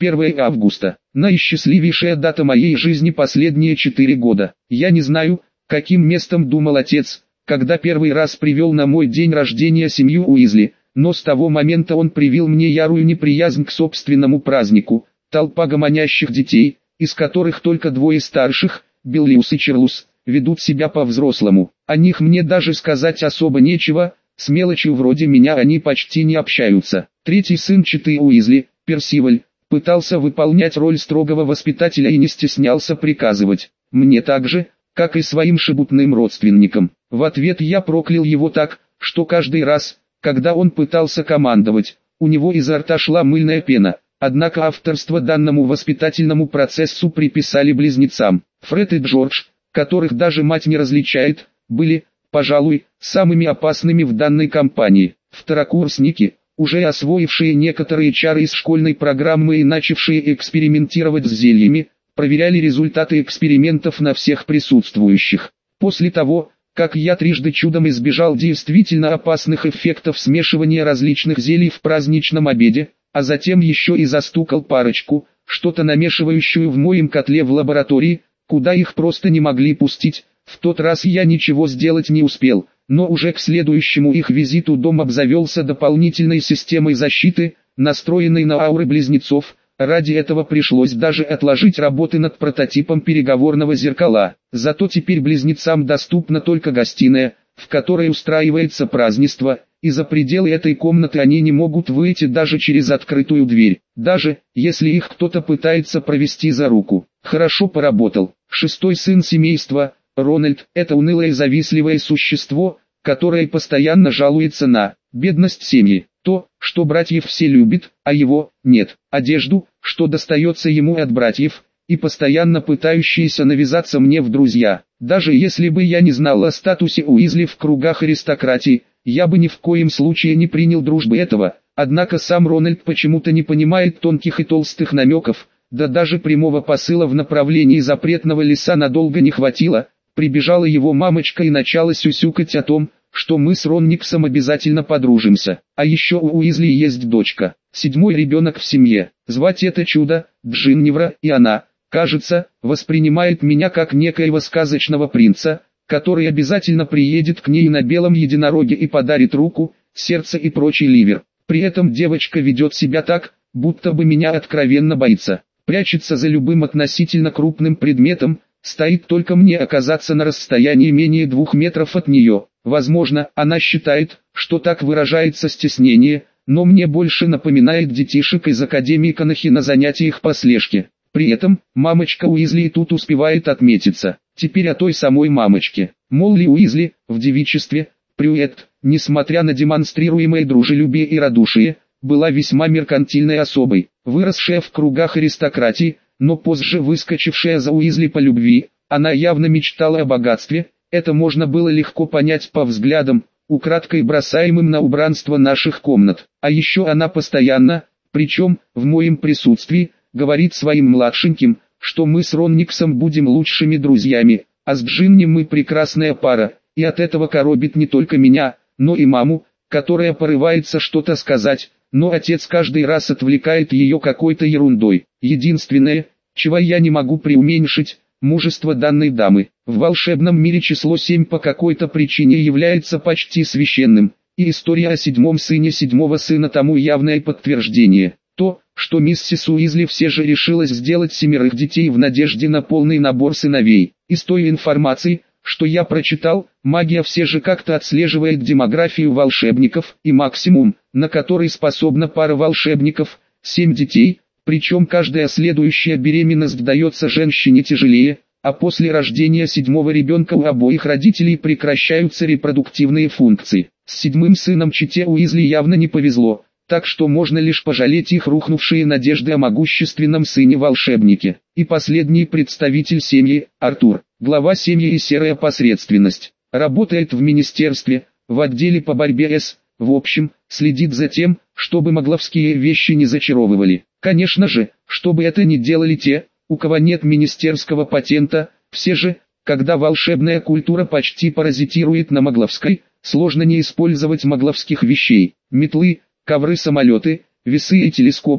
1 августа. Наисчастливейшая дата моей жизни последние 4 года. Я не знаю, каким местом думал отец, когда первый раз привел на мой день рождения семью Уизли, но с того момента он привил мне ярую неприязнь к собственному празднику. Толпа гомонящих детей, из которых только 2 старших, Биллиус и Чарльз, ведут себя по-взрослому. О них мне даже сказать особо нечего, с мелочью вроде меня они почти не общаются. Третий сын четы Уизли, Персиваль, пытался выполнять роль строгого воспитателя и не стеснялся приказывать мне так же, как и своим шебутным родственникам. В ответ я проклял его так, что каждый раз, когда он пытался командовать, у него изо рта шла мыльная пена. Однако авторство данному воспитательному процессу приписали близнецам. Фред и Джордж, которых даже мать не различает, были, пожалуй, самыми опасными в данной кампании. Второкурсники, уже освоившие некоторые чары из школьной программы и начавшие экспериментировать с зельями, проверяли результаты экспериментов на всех присутствующих. После того, как я трижды чудом избежал действительно опасных эффектов смешивания различных зелий в праздничном обеде, а затем еще и застукал парочку, что-то намешивающую в моем котле в лаборатории, куда их просто не могли пустить. В тот раз я ничего сделать не успел, но уже к следующему их визиту дом обзавелся дополнительной системой защиты, настроенной на ауры близнецов. Ради этого пришлось даже отложить работы над прототипом переговорного зеркала. Зато теперь близнецам доступна только гостиная, в которой устраивается празднество, и за пределы этой комнаты они не могут выйти даже через открытую дверь, даже если их кто-то пытается провести за руку. Хорошо поработал. Шестой сын семейства, Рональд, это унылое и завистливое существо, которое постоянно жалуется на бедность семьи. То, что братьев все любят, а его нет. Одежду, что достается ему от братьев, и постоянно пытающиеся навязаться мне в друзья. Даже если бы я не знал о статусе Уизли в кругах аристократии, я бы ни в коем случае не принял дружбы этого. Однако сам Рональд почему-то не понимает тонких и толстых намеков, да даже прямого посыла в направлении запретного леса надолго не хватило. Прибежала его мамочка и начала сюсюкать о том, что мы с Ронниксом обязательно подружимся. А еще у Уизли есть дочка, 7-й ребенок в семье. Звать это чудо Джиннивра, и она, кажется, воспринимает меня как некоего сказочного принца, который обязательно приедет к ней на белом единороге и подарит руку, сердце и прочий ливер. При этом девочка ведет себя так, будто бы меня откровенно боится. Прячется за любым относительно крупным предметом, стоит только мне оказаться на расстоянии менее 2 метров от нее. Возможно, она считает, что так выражается стеснение, но мне больше напоминает детишек из Академии Канахи на занятиях по слежке. При этом, мамочка Уизли и тут успевает отметиться. Теперь о той самой мамочке. Молли Уизли, в девичестве, Прюэт, несмотря на демонстрируемое дружелюбие и радушие, была весьма меркантильной особой, выросшая в кругах аристократии, но позже выскочившая за Уизли по любви. Она явно мечтала о богатстве, это можно было легко понять по взглядам, украдкой бросаемым на убранство наших комнат. А еще она постоянно, причем в моем присутствии, говорит своим младшеньким, что мы с Ронниксом будем лучшими друзьями, а с Джинни мы прекрасная пара, и от этого коробит не только меня, но и маму, которая порывается что-то сказать, но отец каждый раз отвлекает ее какой-то ерундой. Единственное, чего я не могу преуменьшить, мужество данной дамы. В волшебном мире число 7 по какой-то причине является почти священным, и история о 7-м сыне 7-го сына тому явное подтверждение. То, что миссис Уизли все же решилась сделать 7 детей в надежде на полный набор сыновей. Из той информации, что я прочитал, магия все же как-то отслеживает демографию волшебников, и максимум, на который способна пара волшебников, 7 детей, причем каждая следующая беременность дается женщине тяжелее, а после рождения 7-го ребенка у обоих родителей прекращаются репродуктивные функции. С 7-м сыном чете Уизли явно не повезло, так что можно лишь пожалеть их рухнувшие надежды о могущественном сыне-волшебнике. И последний представитель семьи, Артур, глава семьи и серая посредственность, работает в министерстве, в отделе по борьбе в общем, следит за тем, чтобы магловские вещи не зачаровывали. Конечно же, чтобы это не делали те, у кого нет министерского патента, все же, когда волшебная культура почти паразитирует на магловской, сложно не использовать магловских вещей, метлы, ковры-самолеты, весы и телескопы,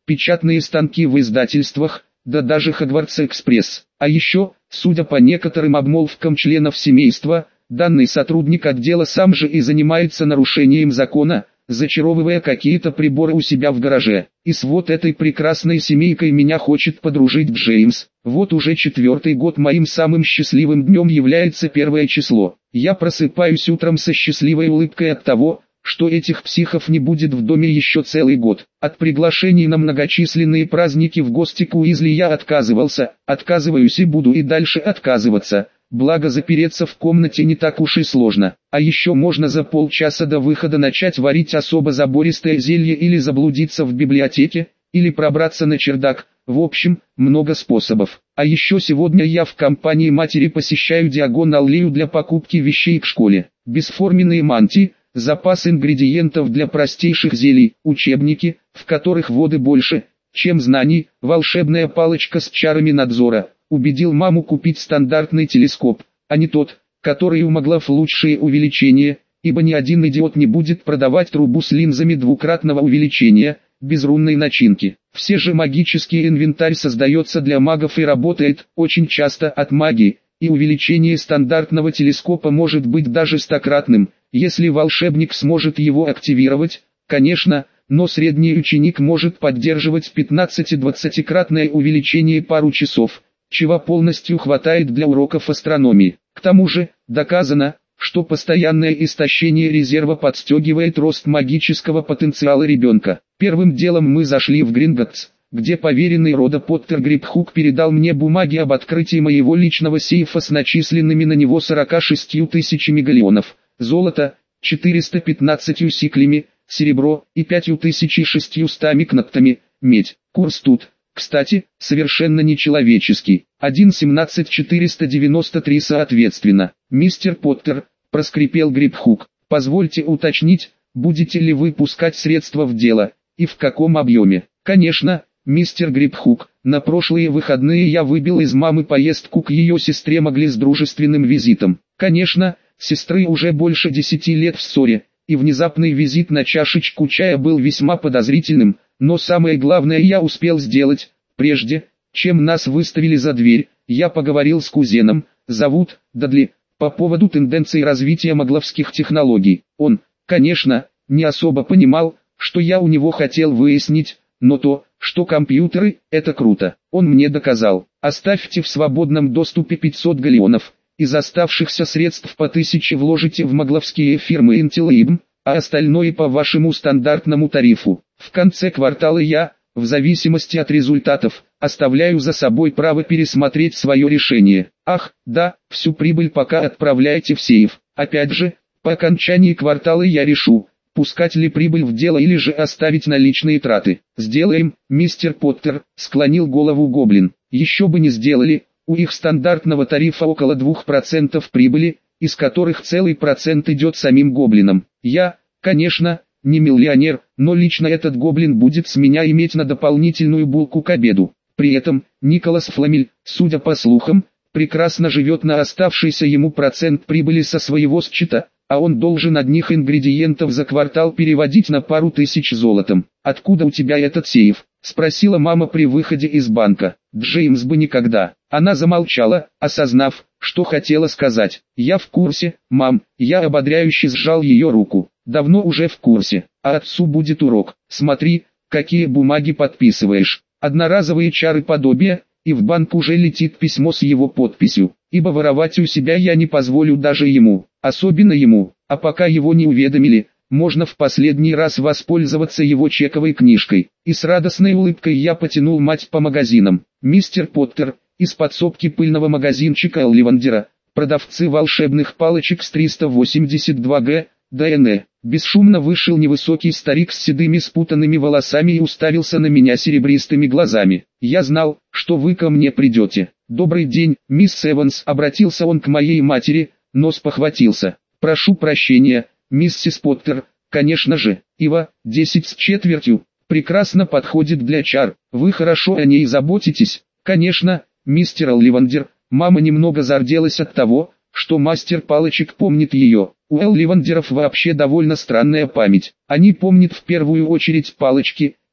печатные станки в издательствах, да даже Хогвартс-экспресс. А еще, судя по некоторым обмолвкам членов семейства, данный сотрудник отдела сам же и занимается нарушением закона, зачаровывая какие-то приборы у себя в гараже. И с вот этой прекрасной семейкой меня хочет подружить Джеймс. Вот уже 4-й год моим самым счастливым днем является 1 число. Я просыпаюсь утром со счастливой улыбкой от того, что этих психов не будет в доме еще целый год. От приглашений на многочисленные праздники в гости к Уизли я отказывался, отказываюсь и буду и дальше отказываться. Благо запереться в комнате не так уж и сложно. А еще можно за полчаса до выхода начать варить особо забористое зелье или заблудиться в библиотеке, или пробраться на чердак. В общем, много способов. А еще сегодня я в компании матери посещаю Диагон-аллею для покупки вещей к школе. Бесформенные мантии, запас ингредиентов для простейших зелий, учебники, в которых воды больше, чем знаний, волшебная палочка с чарами надзора. Убедил маму купить стандартный телескоп, а не тот, который у Маглов лучшее увеличение, ибо ни один идиот не будет продавать трубу с линзами двукратного увеличения, без рунной начинки. Все же магический инвентарь создается для магов и работает, очень часто, от магии, и увеличение стандартного телескопа может быть даже стократным, если волшебник сможет его активировать, конечно, но средний ученик может поддерживать 15-20-кратное увеличение пару часов, чего полностью хватает для уроков астрономии. К тому же, доказано, что постоянное истощение резерва подстегивает рост магического потенциала ребенка. Первым делом мы зашли в Гринготтс, где поверенный рода Поттер Грипхук передал мне бумаги об открытии моего личного сейфа с начисленными на него 46 тысячами галеонов, золото, 415 сиклями, серебро и 5600 кнактами, медь. Курс тут, кстати, совершенно нечеловеческий. 1,17493 соответственно. «Мистер Поттер», — проскрипел Грипхук, — «позвольте уточнить, будете ли вы пускать средства в дело, и в каком объеме?» «Конечно, мистер Грипхук, на прошлые выходные я выбил из мамы поездку к ее сестре Магли с дружественным визитом. Конечно, сестры уже больше 10 лет в ссоре, и внезапный визит на чашечку чая был весьма подозрительным, но самое главное я успел сделать, прежде, чем нас выставили за дверь. Я поговорил с кузеном, зовут Дадли, по поводу тенденций развития магловских технологий. Он, конечно, не особо понимал, что я у него хотел выяснить, но то, что компьютеры – это круто, он мне доказал. Оставьте в свободном доступе 500 галеонов, из оставшихся средств по 1000 вложите в магловские фирмы Intel и IBM, а остальное по вашему стандартному тарифу. В конце квартала я, в зависимости от результатов, оставляю за собой право пересмотреть свое решение. Ах, да, всю прибыль пока отправляйте в сейф. Опять же, по окончании квартала я решу, пускать ли прибыль в дело или же оставить наличные траты. «Сделаем, мистер Поттер», — склонил голову Гоблин. «Еще бы не сделали, у их стандартного тарифа около 2% прибыли, из которых целый процент идет самим Гоблинам. Я, конечно, не миллионер, но лично этот Гоблин будет с меня иметь на дополнительную булку к обеду». При этом, Николас Фламель, судя по слухам, прекрасно живет на оставшийся ему процент прибыли со своего счета, а он должен одних ингредиентов за квартал переводить на пару тысяч золотом. «Откуда у тебя этот сейф?» — спросила мама при выходе из банка. Джеймс бы никогда. Она замолчала, осознав, что хотела сказать. «Я в курсе, мам», — я ободряюще сжал ее руку. «Давно уже в курсе, а отцу будет урок. Смотри, какие бумаги подписываешь. Одноразовые чары подобия, и в банк уже летит письмо с его подписью, ибо воровать у себя я не позволю даже ему, особенно ему, а пока его не уведомили, можно в последний раз воспользоваться его чековой книжкой». И с радостной улыбкой я потянул мать по магазинам. «Мистер Поттер», из подсобки пыльного магазинчика Олливандера, продавцы волшебных палочек с 382Г, ДНЭ. Бесшумно вышел невысокий старик с седыми спутанными волосами и уставился на меня серебристыми глазами. «Я знал, что вы ко мне придете. Добрый день, мисс Эванс», — обратился он к моей матери, но спохватился. «Прошу прощения, миссис Поттер, конечно же, Ива, 10 с четвертью, прекрасно подходит для чар, вы хорошо о ней заботитесь». «Конечно, мистер Олливандер». Мама немного зарделась от того, что мастер палочек помнит ее. У Олливандеров вообще довольно странная память. Они помнят в первую очередь палочки,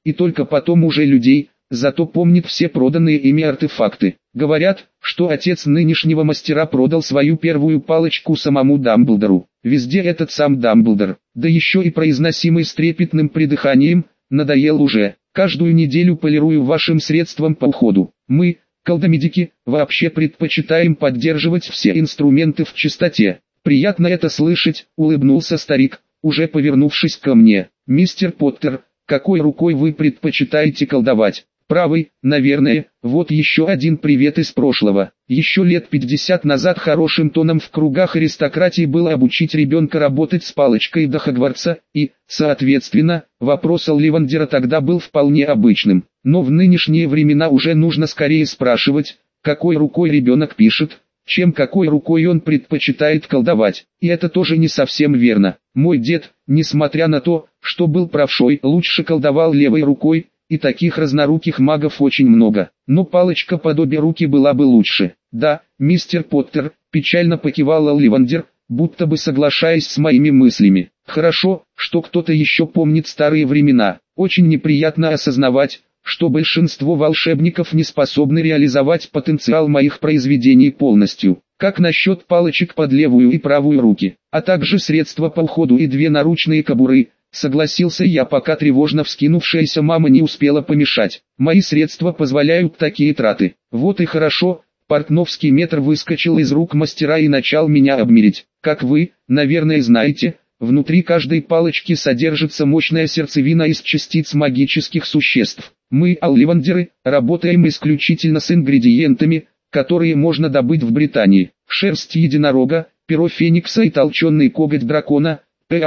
и только потом уже людей, зато помнит все проданные ими артефакты. Говорят, что отец нынешнего мастера продал свою первую палочку самому Дамблдору. Везде этот сам Дамблдор, да еще и произносимый с трепетным придыханием, надоел уже. Каждую неделю полирую вашим средством по уходу. Мы, колдомедики, вообще предпочитаем поддерживать все инструменты в чистоте. Приятно это слышать, улыбнулся старик, уже повернувшись ко мне. Мистер Поттер, какой рукой вы предпочитаете колдовать? Правый, наверное. Вот еще один привет из прошлого. Еще лет 50 назад хорошим тоном в кругах аристократии было обучить ребенка работать с палочкой до Хогвартса, и, соответственно, вопрос Олливандера тогда был вполне обычным. Но в нынешние времена уже нужно скорее спрашивать, какой рукой ребенок пишет, чем какой рукой он предпочитает колдовать. И это тоже не совсем верно. Мой дед, несмотря на то, что был правшой, лучше колдовал левой рукой, и таких разноруких магов очень много. Но палочка подобие руки была бы лучше. Да, мистер Поттер, печально покивал Олливандер, будто бы соглашаясь с моими мыслями. Хорошо, что кто-то еще помнит старые времена. Очень неприятно осознавать, что большинство волшебников не способны реализовать потенциал моих произведений полностью. Как насчет палочек под левую и правую руки, а также средства по уходу и 2 наручные кобуры? Согласился я, пока тревожно вскинувшаяся мама не успела помешать. Мои средства позволяют такие траты. Вот и хорошо. Портновский метр выскочил из рук мастера и начал меня обмерить. Как вы, наверное, знаете, внутри каждой палочки содержится мощная сердцевина из частиц магических существ. Мы, Олливандеры, работаем исключительно с ингредиентами, которые можно добыть в Британии. Шерсть единорога, перо феникса и толченый коготь дракона.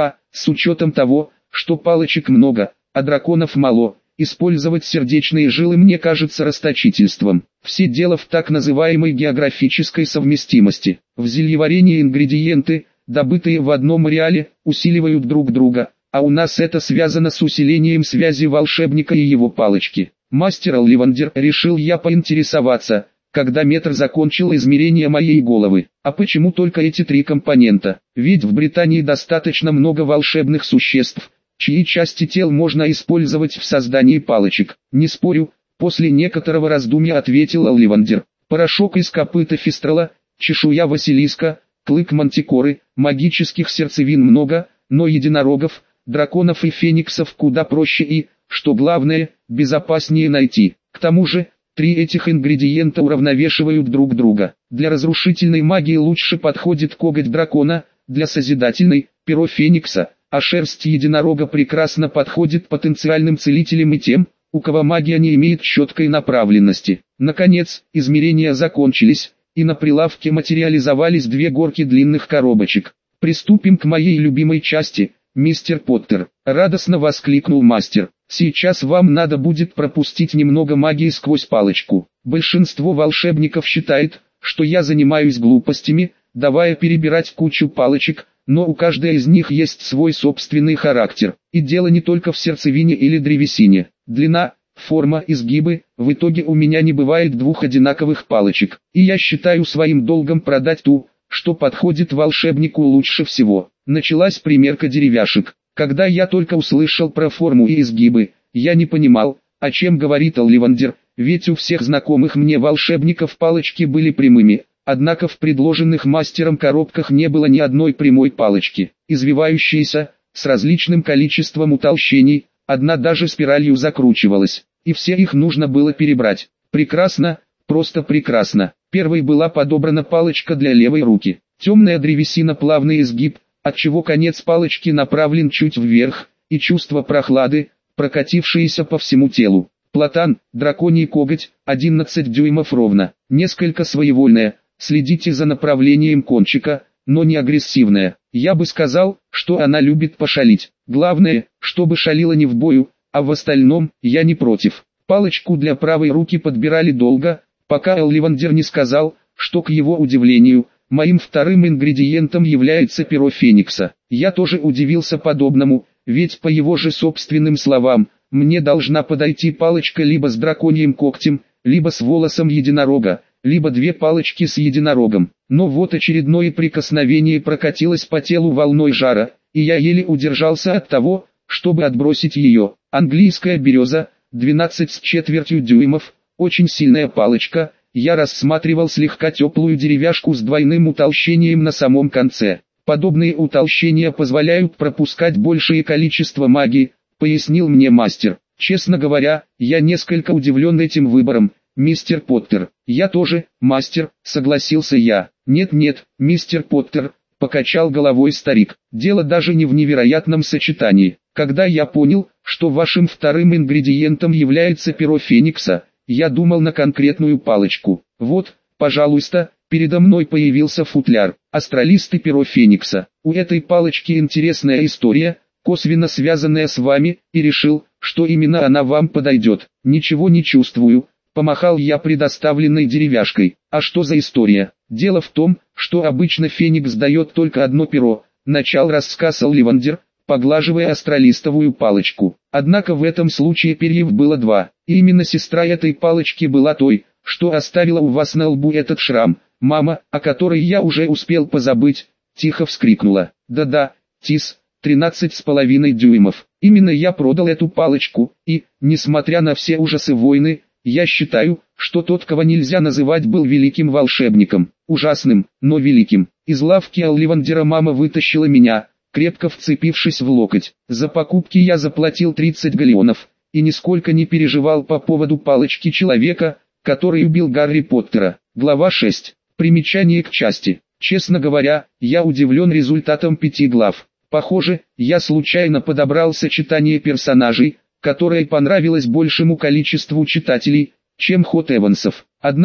С учетом того, что палочек много, а драконов мало, использовать сердечные жилы мне кажется расточительством. Все дело в так называемой географической совместимости. В зельеварении ингредиенты, добытые в одном ареале, усиливают друг друга, а у нас это связано с усилением связи волшебника и его палочки. Мастер Олливандер, решил я поинтересоваться, когда метр закончил измерение моей головы. А почему только эти 3 компонента? Ведь в Британии достаточно много волшебных существ, чьи части тел можно использовать в создании палочек. Не спорю, после некоторого раздумья ответил Олливандер. Порошок из копыта фистрала, чешуя Василиска, клык мантикоры, магических сердцевин много, но единорогов, драконов и фениксов куда проще и, что главное, безопаснее найти. К тому же, 3 этих ингредиента уравновешивают друг друга. Для разрушительной магии лучше подходит коготь дракона, для созидательной – перо феникса, а шерсть единорога прекрасно подходит потенциальным целителям и тем, у кого магия не имеет четкой направленности. Наконец, измерения закончились, и на прилавке материализовались 2 горки длинных коробочек. «Приступим к моей любимой части, мистер Поттер», — радостно воскликнул мастер. «Сейчас вам надо будет пропустить немного магии сквозь палочку. Большинство волшебников считает, что я занимаюсь глупостями, давая перебирать кучу палочек, но у каждой из них есть свой собственный характер. И дело не только в сердцевине или древесине. Длина, форма, изгибы, в итоге у меня не бывает 2 одинаковых палочек. И я считаю своим долгом продать ту, что подходит волшебнику лучше всего». Началась примерка деревяшек. Когда я только услышал про форму и изгибы, я не понимал, о чем говорит Олливандер, ведь у всех знакомых мне волшебников палочки были прямыми, однако в предложенных мастером коробках не было ни одной прямой палочки, извивающейся, с различным количеством утолщений, одна даже спиралью закручивалась, и все их нужно было перебрать. Прекрасно, просто прекрасно. Первой была подобрана палочка для левой руки. Темная древесина, плавный изгиб, отчего конец палочки направлен чуть вверх, и чувство прохлады, прокатившееся по всему телу. Платан, драконий коготь, 11 дюймов ровно, несколько своевольная, следите за направлением кончика, но не агрессивная. Я бы сказал, что она любит пошалить. Главное, чтобы шалила не в бою, а в остальном, я не против. Палочку для правой руки подбирали долго, пока Олливандер не сказал, что к его удивлению, моим вторым ингредиентом является перо феникса. Я тоже удивился подобному, ведь по его же собственным словам, мне должна подойти палочка либо с драконьим когтем, либо с волосом единорога, либо 2 палочки с единорогом. Но вот очередное прикосновение прокатилось по телу волной жара, и я еле удержался от того, чтобы отбросить ее. Английская береза, 12,25 дюймов, очень сильная палочка. Я рассматривал слегка теплую деревяшку с двойным утолщением на самом конце. Подобные утолщения позволяют пропускать большее количество магии, пояснил мне мастер. Честно говоря, я несколько удивлен этим выбором, мистер Поттер. Я тоже, мастер, согласился я. Нет, мистер Поттер, покачал головой старик. Дело даже не в невероятном сочетании. Когда я понял, что вашим вторым ингредиентом является перо Феникса, я думал на конкретную палочку. Вот, пожалуйста, передо мной появился футляр, астралисты перо Феникса. У этой палочки интересная история, косвенно связанная с вами, и решил, что именно она вам подойдет. Ничего не чувствую, помахал я предоставленной деревяшкой. А что за история? Дело в том, что обычно Феникс дает только одно перо, начал рассказ Олливандер, поглаживая астралистовую палочку. Однако в этом случае перьев было два, и именно сестра этой палочки была той, что оставила у вас на лбу этот шрам. Мама, о которой я уже успел позабыть, тихо вскрикнула. Да-да, Тис, 13,5 дюймов. Именно я продал эту палочку, и, несмотря на все ужасы войны, я считаю, что тот, кого нельзя называть, был великим волшебником. Ужасным, но великим. Из лавки Олливандера мама вытащила меня, крепко вцепившись в локоть. За покупки я заплатил 30 галлеонов, и нисколько не переживал по поводу палочки человека, который убил Гарри Поттера. Глава 6. Примечание к части. Честно говоря, я удивлен результатом 5 глав. Похоже, я случайно подобрал сочетание персонажей, которое понравилось большему количеству читателей, чем ход Эвансов.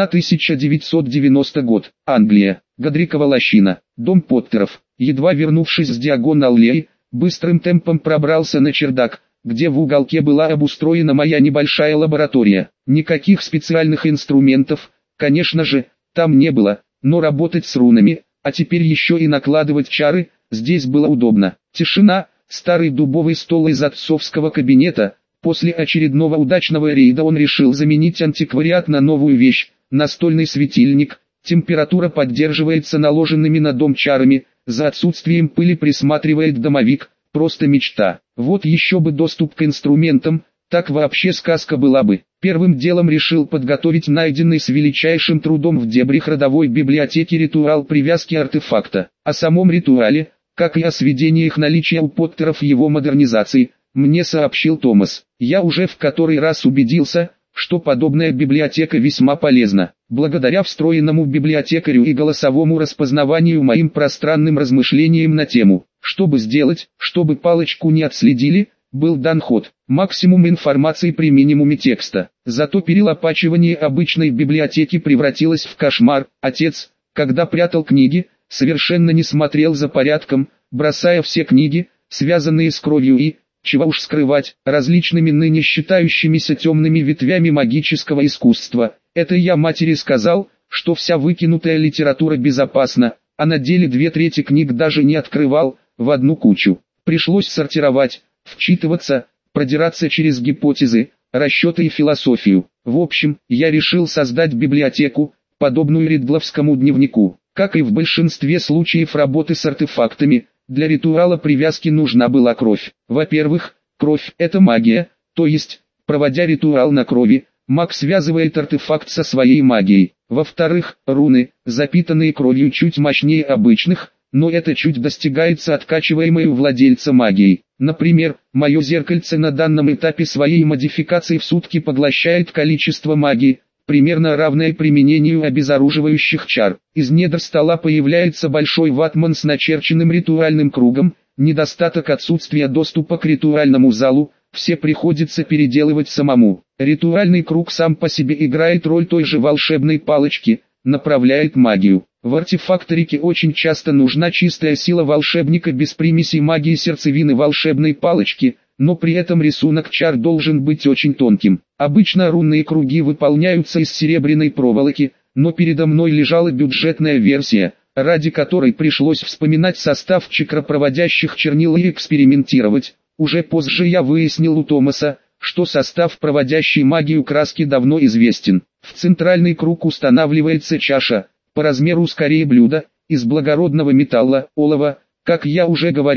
1990 год. Англия. Годрикова лощина. Дом Поттеров. Едва вернувшись с Диагонал-аллеи, быстрым темпом пробрался на чердак, где в уголке была обустроена моя небольшая лаборатория. Никаких специальных инструментов, конечно же, там не было, но работать с рунами, а теперь еще и накладывать чары, здесь было удобно. Тишина, старый дубовый стол из отцовского кабинета. После очередного удачного рейда он решил заменить антиквариат на новую вещь, настольный светильник. Температура поддерживается наложенными на дом чарами, за отсутствием пыли присматривает домовик, просто мечта. Вот еще бы доступ к инструментам, так вообще сказка была бы. Первым делом решил подготовить найденный с величайшим трудом в дебрях родовой библиотеки ритуал привязки артефакта. О самом ритуале, как и о сведениях наличия у Поттеров его модернизации, мне сообщил Томас. Я уже в который раз убедился, что подобная библиотека весьма полезна. Благодаря встроенному библиотекарю и голосовому распознаванию моим пространным размышлениям на тему, чтобы сделать, чтобы палочку не отследили, был дан ход. Максимум информации при минимуме текста. Зато перелопачивание обычной библиотеки превратилось в кошмар. Отец, когда прятал книги, совершенно не смотрел за порядком, бросая все книги, связанные с кровью и, чего уж скрывать, различными ныне считающимися темными ветвями магического искусства. Это я матери сказал, что вся выкинутая литература безопасна, а на деле 2/3 книг даже не открывал, в одну кучу. Пришлось сортировать, вчитываться, продираться через гипотезы, расчеты и философию. В общем, я решил создать библиотеку, подобную Ридловскому дневнику. Как и в большинстве случаев работы с артефактами, для ритуала привязки нужна была кровь. Во-первых, кровь – это магия, то есть, проводя ритуал на крови, маг связывает артефакт со своей магией. Во-вторых, руны, запитанные кровью, чуть мощнее обычных, но это чуть достигается откачиваемой у владельца магией. Например, мое зеркальце на данном этапе своей модификации в сутки поглощает количество магии, примерно равное применению обезоруживающих чар. Из недр стола появляется большой ватман с начерченным ритуальным кругом, недостаток отсутствия доступа к ритуальному залу, все приходится переделывать самому. Ритуальный круг сам по себе играет роль той же волшебной палочки, направляет магию. В артефакторике очень часто нужна чистая сила волшебника без примесей магии сердцевины волшебной палочки, но при этом рисунок чар должен быть очень тонким. Обычно рунные круги выполняются из серебряной проволоки, но передо мной лежала бюджетная версия, ради которой пришлось вспоминать состав чакропроводящих чернил и экспериментировать. Уже позже я выяснил у Томаса, что состав проводящей магию краски давно известен. В центральный круг устанавливается чаша, по размеру скорее блюдо, из благородного металла, олова. Как я уже говорил,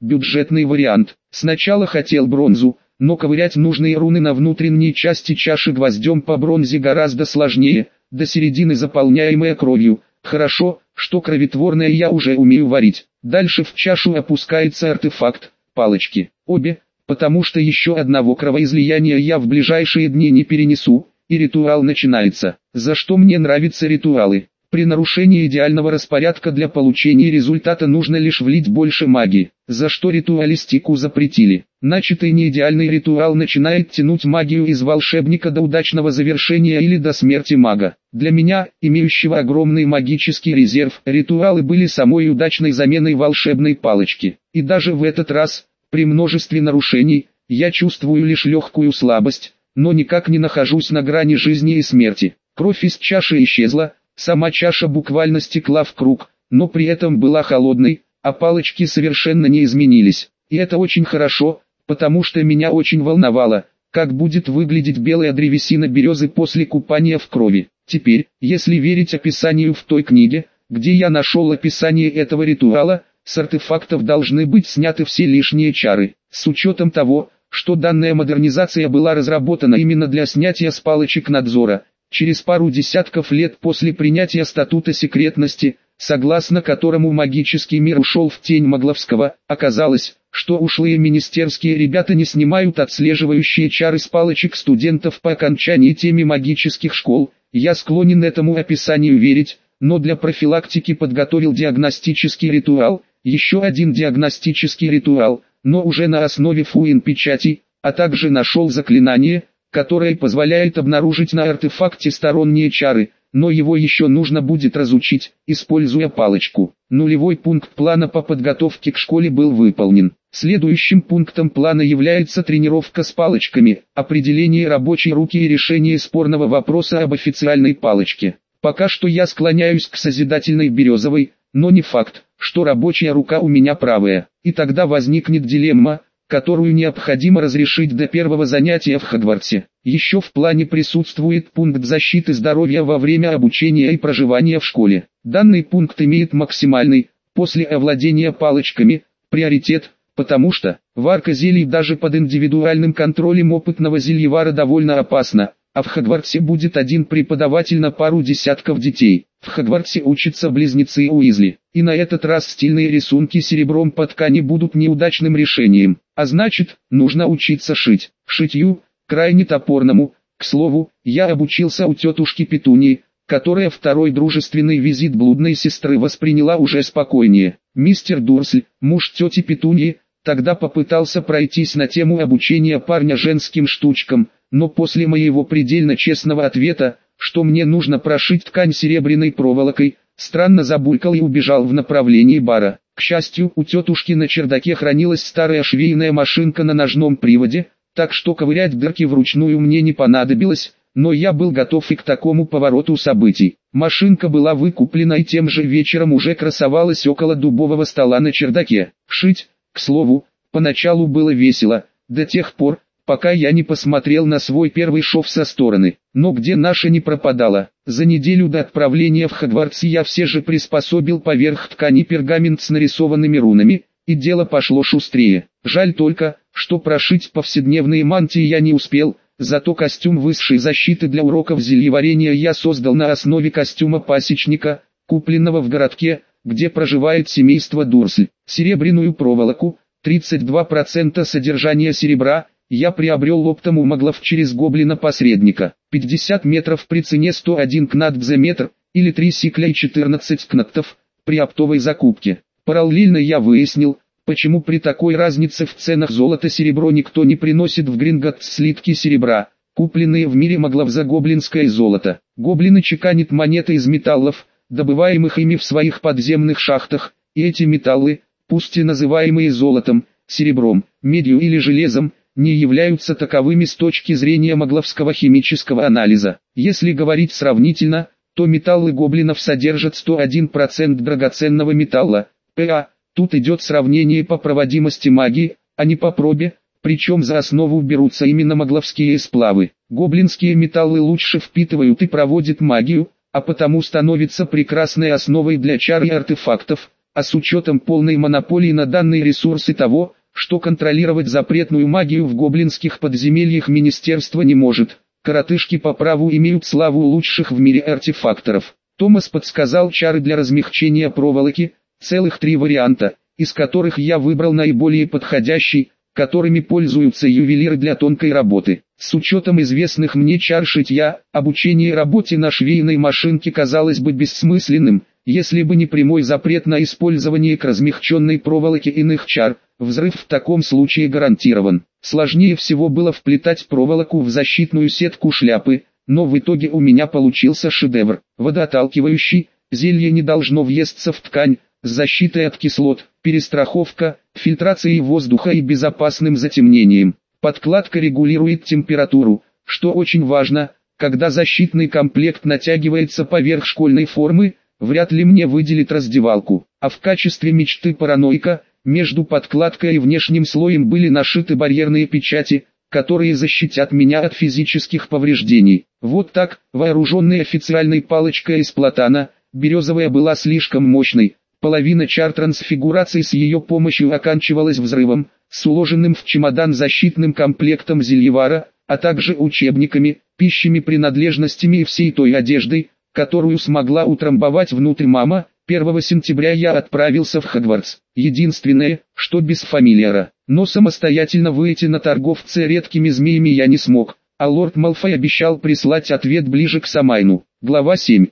бюджетный вариант. Сначала хотел бронзу, но ковырять нужные руны на внутренней части чаши гвоздем по бронзе гораздо сложнее, до середины заполняемая кровью. Хорошо, что кровотворное я уже умею варить. Дальше в чашу опускается артефакт, палочки. Обе, потому что еще одного кровоизлияния я в ближайшие дни не перенесу, и ритуал начинается. За что мне нравятся ритуалы? При нарушении идеального распорядка для получения результата нужно лишь влить больше магии, за что ритуалистику запретили. Начатый неидеальный ритуал начинает тянуть магию из волшебника до удачного завершения или до смерти мага. Для меня, имеющего огромный магический резерв, ритуалы были самой удачной заменой волшебной палочки. И даже в этот раз, при множестве нарушений, я чувствую лишь легкую слабость, но никак не нахожусь на грани жизни и смерти. Кровь из чаши исчезла. Сама чаша буквально стекла в круг, но при этом была холодной, а палочки совершенно не изменились. И это очень хорошо, потому что меня очень волновало, как будет выглядеть белая древесина березы после купания в крови. Теперь, если верить описанию в той книге, где я нашел описание этого ритуала, с артефактов должны быть сняты все лишние чары. С учетом того, что данная модернизация была разработана именно для снятия с палочек надзора, через пару десятков лет после принятия статута секретности, согласно которому магический мир ушел в тень Могловского, оказалось, что ушлые министерские ребята не снимают отслеживающие чары с палочек студентов по окончании теми магических школ. Я склонен этому описанию верить, но для профилактики подготовил диагностический ритуал, еще один диагностический ритуал, но уже на основе фуин-печати, а также нашел заклинание, которое позволяет обнаружить на артефакте сторонние чары, но его еще нужно будет разучить, используя палочку. Нулевой пункт плана по подготовке к школе был выполнен. Следующим пунктом плана является тренировка с палочками, определение рабочей руки и решение спорного вопроса об официальной палочке. Пока что я склоняюсь к созидательной березовой, но не факт, что рабочая рука у меня правая. И тогда возникнет дилемма, которую необходимо разрешить до первого занятия в Хогвартсе. Еще в плане присутствует пункт защиты здоровья во время обучения и проживания в школе. Данный пункт имеет максимальный, после овладения палочками, приоритет, потому что варка зелий даже под индивидуальным контролем опытного зельевара довольно опасна, а в Хогвартсе будет один преподаватель на пару десятков детей. В Хогвартсе учатся близнецы Уизли, и на этот раз стильные рисунки серебром по ткани будут неудачным решением, а значит, нужно учиться шить. Шитью, крайне топорному, к слову, я обучился у тетушки Петунии, которая второй дружественный визит блудной сестры восприняла уже спокойнее. Мистер Дурсль, муж тети Петуньи, тогда попытался пройтись на тему обучения парня женским штучкам, но после моего предельно честного ответа, что мне нужно прошить ткань серебряной проволокой, странно забулькал и убежал в направлении бара. К счастью, у тетушки на чердаке хранилась старая швейная машинка на ножном приводе, так что ковырять дырки вручную мне не понадобилось, но я был готов и к такому повороту событий. Машинка была выкуплена и тем же вечером уже красовалась около дубового стола на чердаке. Шить, к слову, поначалу было весело, до тех пор, пока я не посмотрел на свой первый шов со стороны. Но где наша не пропадала. За неделю до отправления в Хогвартс я все же приспособил поверх ткани пергамент с нарисованными рунами, и дело пошло шустрее. Жаль только, что прошить повседневные мантии я не успел, зато костюм высшей защиты для уроков зельеварения я создал на основе костюма пасечника, купленного в городке, где проживает семейство Дурсль. Серебряную проволоку, 32% содержания серебра, я приобрел оптом у маглов через гоблина-посредника. 50 метров при цене 101 кнат за метр, или 3 сикля и 14 кнаттов, при оптовой закупке. Параллельно я выяснил, почему при такой разнице в ценах золото-серебро никто не приносит в Гринготts слитки серебра, купленные в мире маглов за гоблинское золото. Гоблины чеканят монеты из металлов, добываемых ими в своих подземных шахтах, и эти металлы, пусть и называемые золотом, серебром, медью или железом, не являются таковыми с точки зрения магловского химического анализа. Если говорить сравнительно, то металлы гоблинов содержат 101% драгоценного металла, ПА. Тут идет сравнение по проводимости магии, а не по пробе, причем за основу берутся именно магловские сплавы. Гоблинские металлы лучше впитывают и проводят магию, а потому становятся прекрасной основой для чар и артефактов, а с учетом полной монополии на данные ресурсы того, что контролировать запретную магию в гоблинских подземельях министерство не может. Коротышки по праву имеют славу лучших в мире артефакторов. Томас подсказал чары для размягчения проволоки, целых 3 варианта, из которых я выбрал наиболее подходящий, которыми пользуются ювелиры для тонкой работы. С учетом известных мне чар шитья, обучение работе на швейной машинке казалось бы бессмысленным, если бы не прямой запрет на использование к размягченной проволоке иных чар. Взрыв в таком случае гарантирован. Сложнее всего было вплетать проволоку в защитную сетку шляпы, но в итоге у меня получился шедевр. Водоотталкивающий, зелье не должно въесться в ткань, с защитой от кислот, перестраховка, фильтрацией воздуха и безопасным затемнением. Подкладка регулирует температуру, что очень важно, когда защитный комплект натягивается поверх школьной формы, вряд ли мне выделит раздевалку. А в качестве мечты параноика, между подкладкой и внешним слоем были нашиты барьерные печати, которые защитят меня от физических повреждений. Вот так, вооруженный официальной палочкой из платана, березовая была слишком мощной, половина чар трансфигурации с ее помощью оканчивалась взрывом, с уложенным в чемодан защитным комплектом зельевара, а также учебниками, пищими принадлежностями и всей той одеждой, которую смогла утрамбовать внутрь мама. 1 сентября я отправился в Хогвартс. Единственное, что без фамильяра. Но самостоятельно выйти на торговца редкими змеями я не смог, а лорд Малфой обещал прислать ответ ближе к Самайну. Глава 7.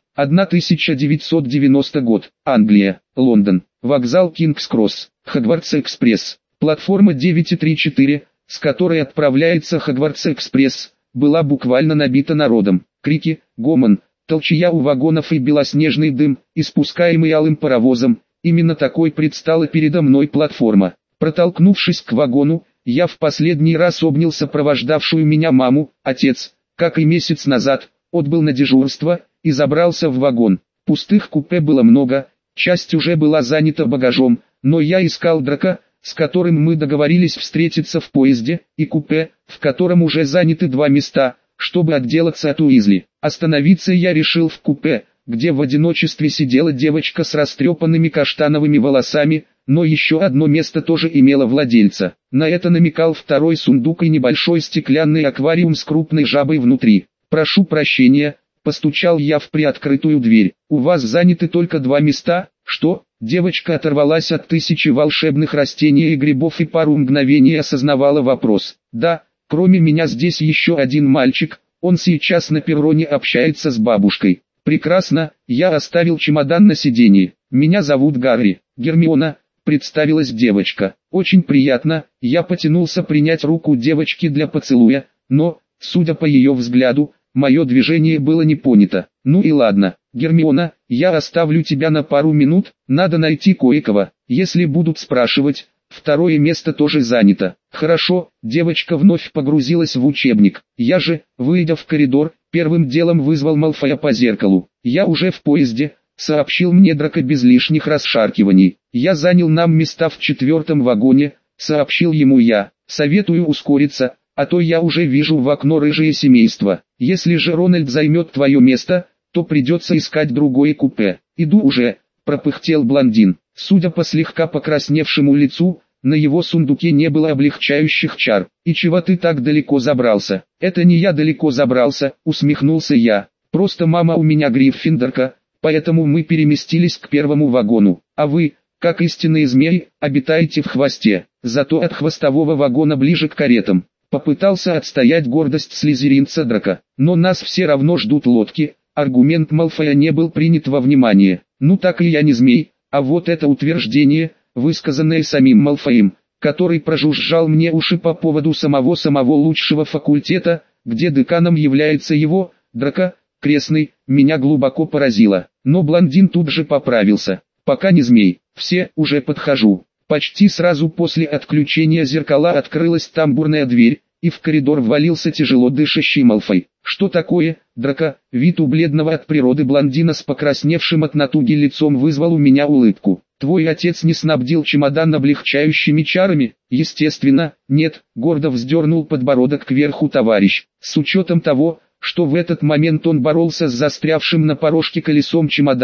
1990 год. Англия. Лондон. Вокзал Кингс-Кросс. Хогвартс-экспресс. Платформа 9.34, с которой отправляется Хогвартс-экспресс, была буквально набита народом. Крики, гомон, толчья у вагонов и белоснежный дым, испускаемый алым паровозом. Именно такой предстала передо мной платформа. Протолкнувшись к вагону, я в последний раз обнял сопровождавшую меня маму. Отец, как и месяц назад, отбыл на дежурство и забрался в вагон. Пустых купе было много, часть уже была занята багажом, но я искал Драка, с которым мы договорились встретиться в поезде, и купе, в котором уже заняты 2 места, чтобы отделаться от Уизли. Остановиться я решил в купе, где в одиночестве сидела девочка с растрепанными каштановыми волосами, но еще одно место тоже имело владельца. На это намекал второй сундук и небольшой стеклянный аквариум с крупной жабой внутри. «Прошу прощения», — постучал я в приоткрытую дверь. «У вас заняты только 2 места?» «Что?» Девочка оторвалась от 1000 волшебных растений и грибов и пару мгновений осознавала вопрос. «Да, кроме меня здесь еще один мальчик, он сейчас на перроне общается с бабушкой». «Прекрасно, я оставил чемодан на сиденье. Меня зовут Гарри». «Гермиона», — представилась девочка. «Очень приятно». Я потянулся принять руку девочки для поцелуя, но, судя по ее взгляду, мое движение было не понято. «Ну и ладно, Гермиона, я оставлю тебя на пару минут, надо найти кое-кого, если будут спрашивать, второе место тоже занято». «Хорошо», девочка вновь погрузилась в учебник. Я же, выйдя в коридор, первым делом вызвал Малфоя по зеркалу. «Я уже в поезде», — сообщил мне Драко без лишних расшаркиваний. «Я занял нам места в 4-м вагоне», — сообщил ему я. «Советую ускориться, а то я уже вижу в окно рыжее семейство. Если же Рональд займет твое место, то придется искать другое купе». «Иду уже», — пропыхтел блондин. Судя по слегка покрасневшему лицу, на его сундуке не было облегчающих чар. «И чего ты так далеко забрался?» «Это не я далеко забрался», — усмехнулся я. «Просто мама у меня гриффиндорка, поэтому мы переместились к 1-му вагону. А вы, как истинные змеи, обитаете в хвосте, зато от хвостового вагона ближе к каретам». Попытался отстоять гордость слизеринца Драко, но нас все равно ждут лодки. Аргумент Малфоя не был принят во внимание. «Ну так и я не змей», а вот это утверждение, высказанное самим Малфоем, который прожужжал мне уши по поводу самого лучшего факультета, где деканом является его, Драко, крестный, меня глубоко поразило. Но блондин тут же поправился. «Пока не змей, все, уже подхожу». Почти сразу после отключения зеркала открылась тамбурная дверь, и в коридор ввалился тяжело дышащий Малфой. «Что такое, Драко?» Вид у бледного от природы блондина с покрасневшим от натуги лицом вызвал у меня улыбку. «Твой отец не снабдил чемодан облегчающими чарами?» «Естественно, нет», — гордо вздернул подбородок кверху товарищ. С учетом того, что в этот момент он боролся с застрявшим на порожке колесом чемодана,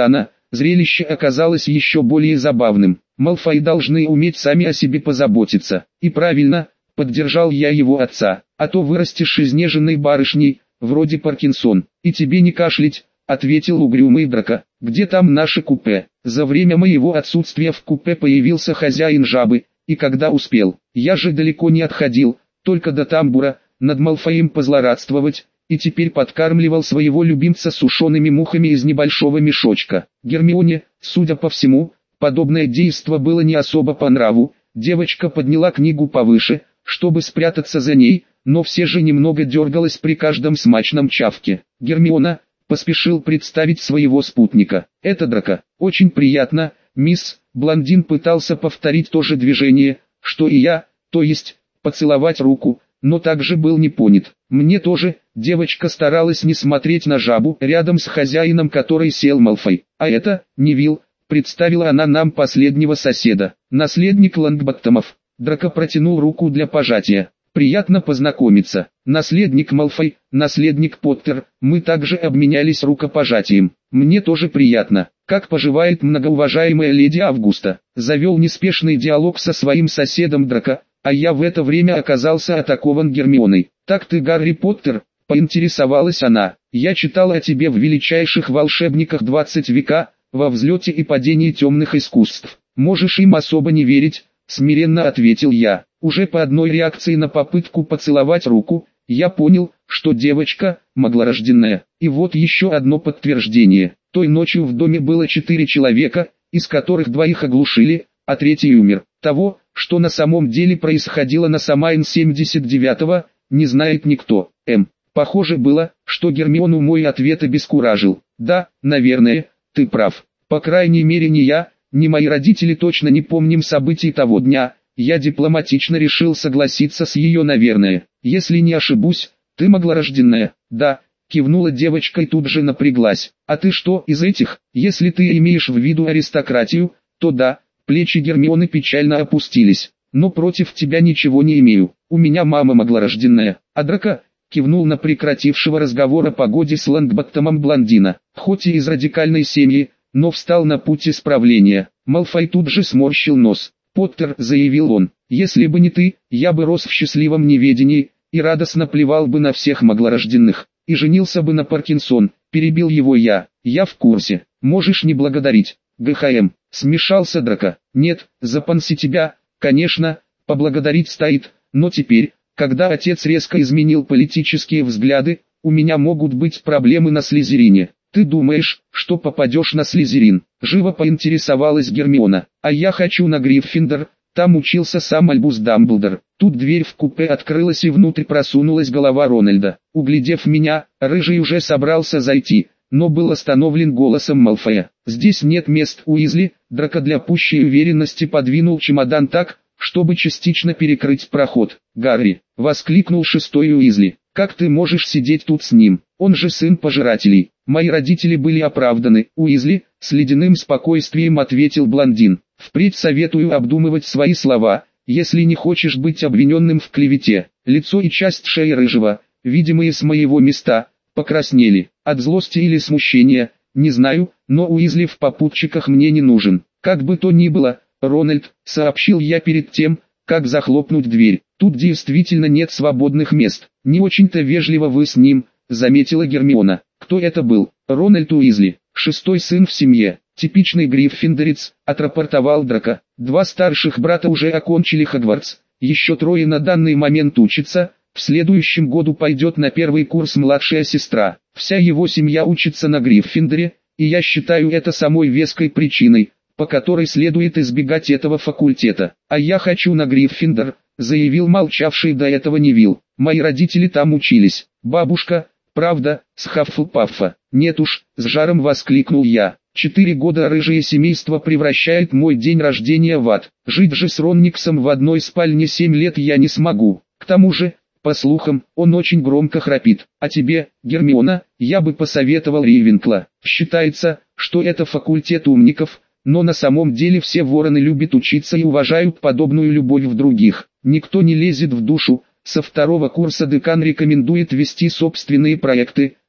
зрелище оказалось еще более забавным. Малфой должны уметь сами о себе позаботиться. И правильно, поддержал я его отца, а то вырастешь изнеженной барышней, вроде Паркинсон. И тебе не кашлять, ответил угрюмый Драко. Где там наше купе? За время моего отсутствия в купе появился хозяин жабы, и когда успел, я же далеко не отходил, только до тамбура, над Малфоем позлорадствовать, и теперь подкармливал своего любимца сушеными мухами из небольшого мешочка. Гермионе, судя по всему, подобное действо было не особо по нраву. Девочка подняла книгу повыше, чтобы спрятаться за ней, но все же немного дергалась при каждом смачном чавке. Гермиона поспешил представить своего спутника. Это Драко. Очень приятно, мисс. Блондин пытался повторить то же движение, что и я, то есть поцеловать руку, но также был не понят. Мне тоже. Девочка старалась не смотреть на жабу, рядом с хозяином которой сел Малфой. А это Невилл. Представила она нам последнего соседа, наследник Лонгботтомов. Драко протянул руку для пожатия. Приятно познакомиться. Наследник Малфой, наследник Поттер. Мы также обменялись рукопожатием. Мне тоже приятно. Как поживает многоуважаемая леди Августа? Завел неспешный диалог со своим соседом Драко, а я в это время оказался атакован Гермионой. Так ты Гарри Поттер? Поинтересовалась она. Я читала о тебе в величайших волшебниках 20 века, во взлете и падении темных искусств. Можешь им особо не верить, смиренно ответил я. Уже по одной реакции на попытку поцеловать руку, я понял, что девочка маглорожденная. И вот еще одно подтверждение. Той ночью в доме было 4 человека, из которых 2 оглушили, а 3 умер. Того, что на самом деле происходило на Самайн 79-го, не знает никто. Похоже было, что Гермиону мой ответ обескуражил. Да, наверное, ты прав. По крайней мере ни я, ни мои родители точно не помним событий того дня. Я дипломатично решил согласиться с ее наверное. Если не ошибусь, ты маглорожденная. Да, кивнула девочка и тут же напряглась. А ты что из этих? Если ты имеешь в виду аристократию, то да. Плечи Гермионы печально опустились. Но против тебя ничего не имею. У меня мама маглорожденная. А Драко кивнул на прекратившего разговор о погоде с Лонгботтомом блондина. Хоть и из радикальной семьи, но встал на путь исправления. Малфой тут же сморщил нос. «Поттер», — заявил он, — «если бы не ты, я бы рос в счастливом неведении, и радостно плевал бы на всех маглорожденных, и женился бы на Паркинсон», — перебил его я. «Я в курсе, можешь не благодарить». ГХМ, смешался Драко. «Нет, за Панси тебя, конечно, поблагодарить стоит, но теперь, когда отец резко изменил политические взгляды, у меня могут быть проблемы на Слизерине». «Ты думаешь, что попадешь на Слизерин?» — живо поинтересовалась Гермиона. «А я хочу на Гриффиндор, там учился сам Альбус Дамблдор». Тут дверь в купе открылась и внутрь просунулась голова Рональда. Углядев меня, Рыжий уже собрался зайти, но был остановлен голосом Малфоя. «Здесь нет мест, Уизли». Драко для пущей уверенности подвинул чемодан так, чтобы частично перекрыть проход. «Гарри!» — воскликнул 6-й Уизли. «Как ты можешь сидеть тут с ним? Он же сын пожирателей». «Мои родители были оправданы, Уизли», — с ледяным спокойствием ответил блондин. «Впредь советую обдумывать свои слова, если не хочешь быть обвиненным в клевете». Лицо и часть шеи Рыжего, видимые с моего места, покраснели. От злости или смущения, не знаю, но Уизли в попутчиках мне не нужен. «Как бы то ни было, Рональд», — сообщил я перед тем, как захлопнуть дверь, — «тут действительно нет свободных мест». «Не очень-то вежливо вы с ним», — заметила Гермиона. «Кто это был?» «Рональд Уизли, 6-й сын в семье, типичный гриффиндорец», — отрапортовал Драко. «2 старших брата уже окончили Хогвартс, еще 3 на данный момент учатся, в следующем году пойдет на 1-й курс младшая сестра. Вся его семья учится на Гриффиндоре, и я считаю это самой веской причиной, по которой следует избегать этого факультета. А я хочу на Гриффиндор», — заявил молчавший до этого Невилл. «Мои родители там учились. Бабушка, правда, с Хаффлпаффа». «Нет уж», — с жаром воскликнул я. 4 года рыжее семейство превращает мой день рождения в ад. Жить же с Ронниксом в одной спальне 7 лет я не смогу. К тому же, по слухам, он очень громко храпит. А тебе, Гермиона, я бы посоветовал Рейвенкла. Считается, что это факультет умников, но на самом деле все вороны любят учиться и уважают подобную любовь в других. Никто не лезет в душу. Со 2-го курса декан рекомендует вести собственные проекты,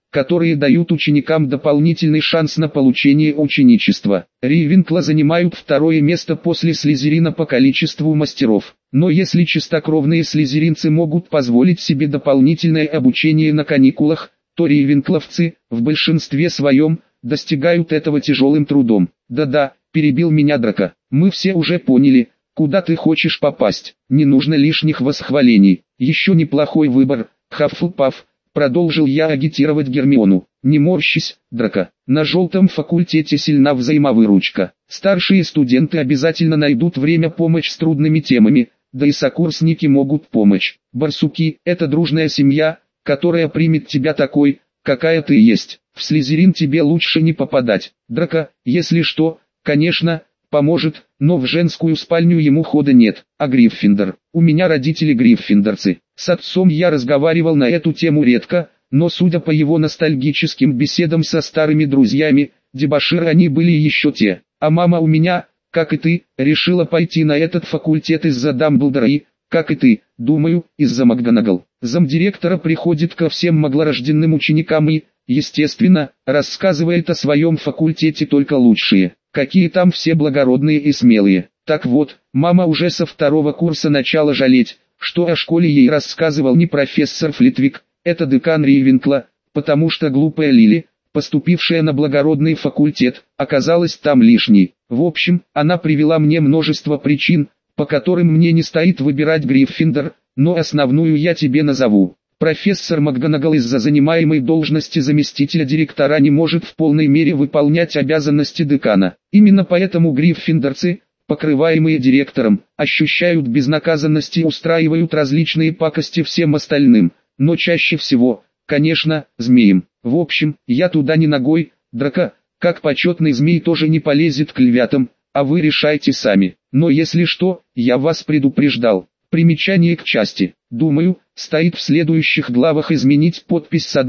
которые дают ученикам дополнительный шанс на получение ученичества. Рейвенкла занимают второе место после Слизерина по количеству мастеров. Но если чистокровные слизеринцы могут позволить себе дополнительное обучение на каникулах, то рейвенкловцы, в большинстве своем, достигают этого тяжелым трудом. «Да-да», – перебил меня Драко, – «мы все уже поняли, куда ты хочешь попасть. Не нужно лишних восхвалений. Еще неплохой выбор, Хаффлпаф», – продолжил я агитировать Гермиону. «Не морщись, Драко, на желтом факультете сильна взаимовыручка. Старшие студенты обязательно найдут время помочь с трудными темами, да и сокурсники могут помочь. Барсуки – это дружная семья, которая примет тебя такой, какая ты есть. В Слизерин тебе лучше не попадать. Драко, если что, конечно, поможет, но в женскую спальню ему хода нет. А Гриффиндор? У меня родители гриффиндорцы. С отцом я разговаривал на эту тему редко, но судя по его ностальгическим беседам со старыми друзьями, дебоширы они были еще те. А мама у меня, как и ты, решила пойти на этот факультет из-за Дамблдора и, как и ты, думаю, из-за МакГонагал. Замдиректора приходит ко всем маглорожденным ученикам и, естественно, рассказывает о своем факультете только лучшие, какие там все благородные и смелые. Так вот, мама уже со второго курса начала жалеть, что о школе ей рассказывал не профессор Флитвик, это декан Рейвенкла, потому что глупая Лили, поступившая на благородный факультет, оказалась там лишней. В общем, она привела мне множество причин, по которым мне не стоит выбирать Гриффиндор, но основную я тебе назову. Профессор МакГонагал из-за занимаемой должности заместителя директора не может в полной мере выполнять обязанности декана. Именно поэтому гриффиндорцы, покрываемые директором, ощущают безнаказанность и устраивают различные пакости всем остальным, но чаще всего, конечно, змеям. В общем, я туда не ногой, Драко, как почетный змей тоже не полезет к львятам, а вы решайте сами. Но если что, я вас предупреждал. Примечание к части. Думаю, стоит в следующих главах изменить подпись с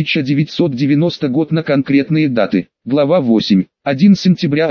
1990 год на конкретные даты. Глава 8. 1 сентября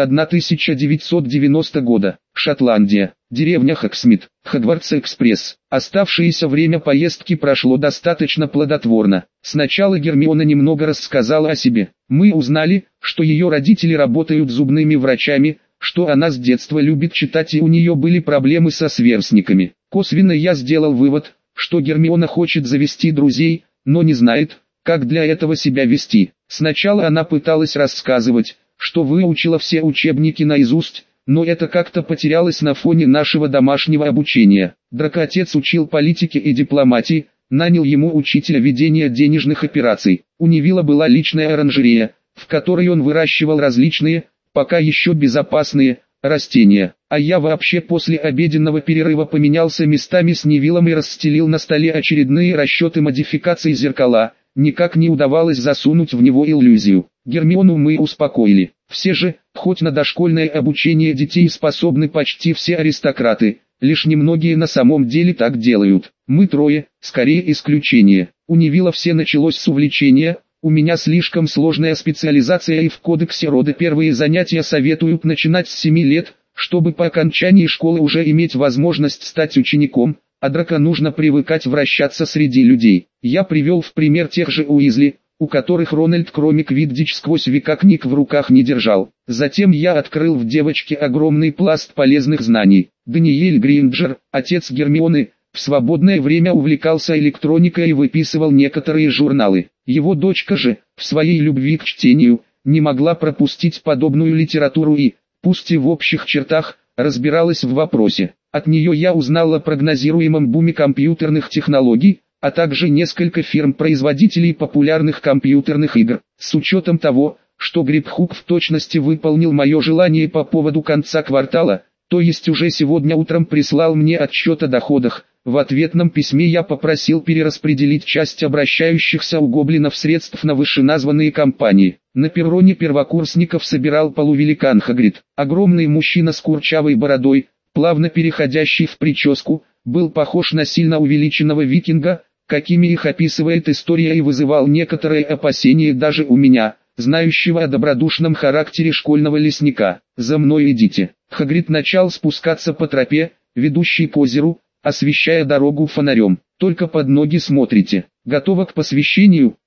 1990 года. Шотландия. Деревня Хоксмит. Хогвартс-экспресс. Оставшееся время поездки прошло достаточно плодотворно. Сначала Гермиона немного рассказала о себе. Мы узнали, что ее родители работают зубными врачами, что она с детства любит читать и у нее были проблемы со сверстниками. Косвенно я сделал вывод, что Гермиона хочет завести друзей, но не знает, как для этого себя вести. Сначала она пыталась рассказывать, что выучила все учебники наизусть, но это как-то потерялось на фоне нашего домашнего обучения. Драко-отец учил политике и дипломатии, нанял ему учителя ведения денежных операций. У Невилла была личная оранжерея, в которой он выращивал различные, пока еще безопасные, растения. А я вообще после обеденного перерыва поменялся местами с Невиллом и расстелил на столе очередные расчеты модификации зеркала. Никак не удавалось засунуть в него иллюзию. Гермиону мы успокоили. Все же, хоть на дошкольное обучение детей способны почти все аристократы, лишь немногие на самом деле так делают. Мы трое, скорее исключение. У Невилла все началось с увлечения. У меня слишком сложная специализация и в кодексе рода первые занятия советуют начинать с 7 лет, чтобы по окончании школы уже иметь возможность стать учеником, а Драко нужно привыкать вращаться среди людей. Я привел в пример тех же Уизли, у которых Рональд кроме квиддич сквозь века книг в руках не держал. Затем я открыл в девочке огромный пласт полезных знаний. Даниэль Гринджер, отец Гермионы, в свободное время увлекался электроникой и выписывал некоторые журналы. Его дочка же, в своей любви к чтению, не могла пропустить подобную литературу и, пусть и в общих чертах, разбиралась в вопросе. От нее я узнал о прогнозируемом буме компьютерных технологий, а также несколько фирм-производителей популярных компьютерных игр. С учетом того, что Грипхук в точности выполнил мое желание по поводу конца квартала, то есть уже сегодня утром прислал мне отчет о доходах, в ответном письме я попросил перераспределить часть обращающихся у гоблинов средств на вышеназванные компании. На перроне первокурсников собирал полувеликан Хагрид. Огромный мужчина с курчавой бородой, плавно переходящий в прическу, был похож на сильно увеличенного викинга, какими их описывает история, и вызывал некоторые опасения даже у меня, знающего о добродушном характере школьного лесника. «За мной идите». Хагрид начал спускаться по тропе, ведущей к озеру, освещая дорогу фонарем. «Только под ноги смотрите. Готово к посвящению?»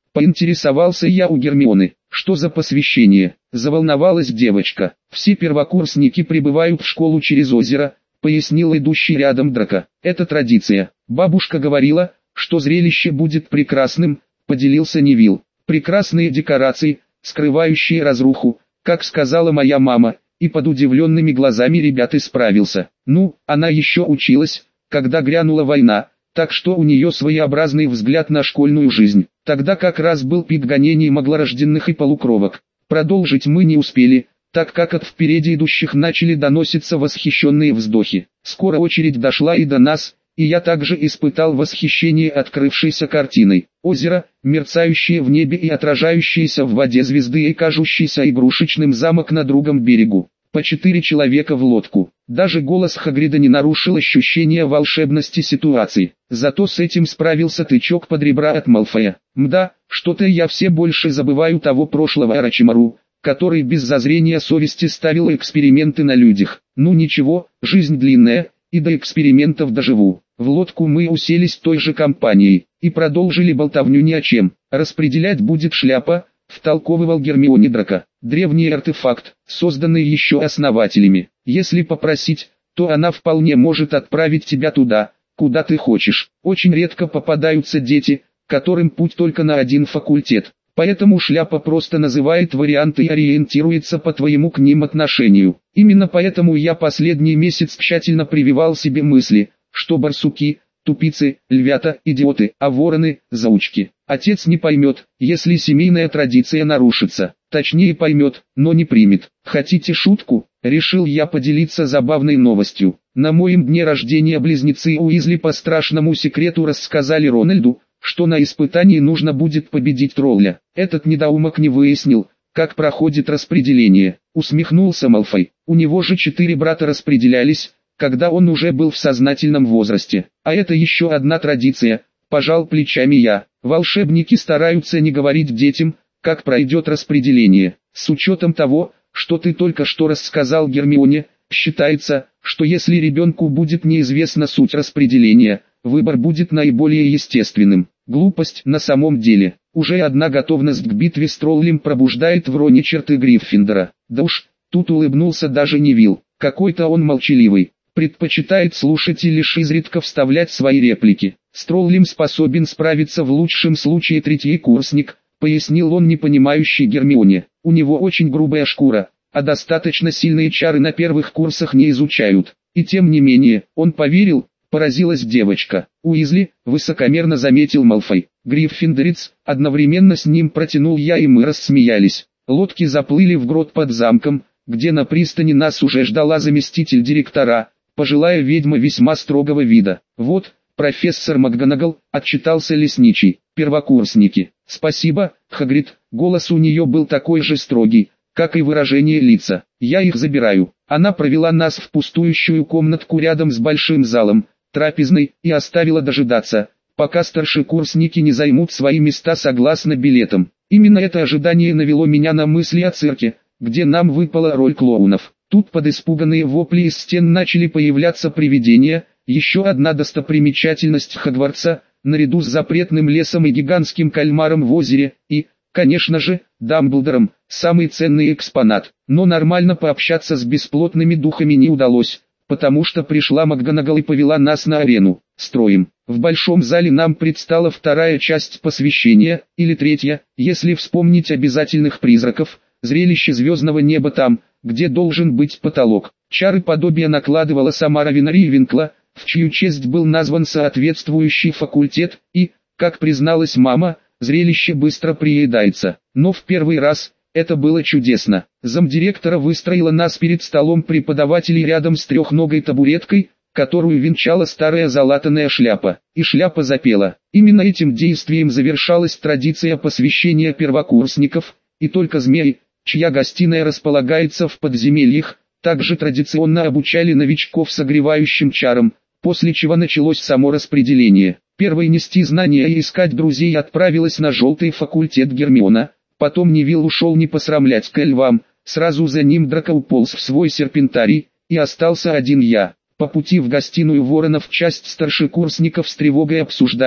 Поинтересовался я у Гермионы. Что за посвящение? Заволновалась девочка. Все первокурсники прибывают в школу через озеро, пояснил идущий рядом Драко. Это традиция. Бабушка говорила, что зрелище будет прекрасным, поделился Невилл. Прекрасные декорации, скрывающие разруху, как сказала моя мама, и под удивленными глазами ребят исправился. Ну, она еще училась, когда грянула война, так что у нее своеобразный взгляд на школьную жизнь. Тогда как раз был пик гонений маглорожденных и полукровок. Продолжить мы не успели, так как от впереди идущих начали доноситься восхищенные вздохи. Скоро очередь дошла и до нас, и я также испытал восхищение открывшейся картиной. Озеро, мерцающее в небе и отражающееся в воде звезды и кажущийся игрушечным замок на другом берегу. По 4 человека в лодку. Даже голос Хагрида не нарушил ощущение волшебности ситуации. Зато с этим справился тычок под ребра от Малфоя. Мда, что-то я все больше забываю того прошлого Орочимару, который без зазрения совести ставил эксперименты на людях. Ну ничего, жизнь длинная, и до экспериментов доживу. В лодку мы уселись той же компанией, и продолжили болтовню ни о чем. Распределять будет шляпа, втолковывал Гермионе Драко. Древний артефакт, созданный еще основателями. Если попросить, то она вполне может отправить тебя туда, куда ты хочешь. Очень редко попадаются дети, которым путь только на один факультет. Поэтому шляпа просто называет варианты и ориентируется по твоему к ним отношению. Именно поэтому я последний месяц тщательно прививал себе мысли, что барсуки, тупицы, львята, идиоты, а вороны – заучки. Отец не поймет, если семейная традиция нарушится. Точнее поймет, но не примет. Хотите шутку? Решил я поделиться забавной новостью. На моем дне рождения близнецы Уизли по страшному секрету рассказали Рональду, что на испытании нужно будет победить тролля. Этот недоумок не выяснил, как проходит распределение. Усмехнулся Малфой. У него же 4 брата распределялись, когда он уже был в сознательном возрасте. А это еще одна традиция, пожал плечами я. Волшебники стараются не говорить детям, как пройдет распределение. С учетом того, что ты только что рассказал Гермионе, считается, что если ребенку будет неизвестна суть распределения, выбор будет наиболее естественным. Глупость на самом деле. Уже одна готовность к битве с троллем пробуждает в Роне черты Гриффиндора. Да уж, тут улыбнулся даже Невилл. Какой-то он молчаливый. Предпочитает слушать и лишь изредка вставлять свои реплики. С троллем способен справиться в лучшем случае третий курсник, пояснил он непонимающей Гермионе. У него очень грубая шкура, а достаточно сильные чары на первых курсах не изучают. И тем не менее, он поверил, поразилась девочка. Уизли, высокомерно заметил Малфой. Гриффиндорец, одновременно с ним протянул я, и мы рассмеялись. Лодки заплыли в грот под замком, где на пристани нас уже ждала заместитель директора, пожилая ведьма весьма строгого вида. Вот, профессор МакГонагал, отчитался лесничий. Первокурсники. Спасибо, Хагрид. Голос у нее был такой же строгий, как и выражение лица. Я их забираю. Она провела нас в пустующую комнатку рядом с большим залом, трапезной, и оставила дожидаться, пока старшекурсники не займут свои места согласно билетам. Именно это ожидание навело меня на мысли о цирке, где нам выпала роль клоунов. Тут под испуганные вопли из стен начали появляться привидения, еще одна достопримечательность Хогвартса, наряду с запретным лесом и гигантским кальмаром в озере, и, конечно же, Дамблдором, самый ценный экспонат. Но нормально пообщаться с бесплотными духами не удалось, потому что пришла МакГонагал и повела нас на арену. Строим. В большом зале нам предстала вторая часть посвящения, или третья, если вспомнить обязательных призраков, зрелище звездного неба там, где должен быть потолок. Чары подобия накладывала сама Равина Ривенкла, в чью честь был назван соответствующий факультет, и, как призналась мама, зрелище быстро приедается. Но в первый раз это было чудесно. Замдиректора выстроила нас перед столом преподавателей рядом с трехногой табуреткой, которую венчала старая залатанная шляпа. И шляпа запела. Именно этим действием завершалась традиция посвящения первокурсников, и только змеи, чья гостиная располагается в подземельях, также традиционно обучали новичков согревающим чарам, после чего началось само распределение. Первой нести знания и искать друзей отправилась на желтый факультет Гермиона, потом Невилл ушел не посрамлять к львам, сразу за ним Драко уполз в свой серпентарий, и остался один я. По пути в гостиную Воронов часть старшекурсников с тревогой обсуждали,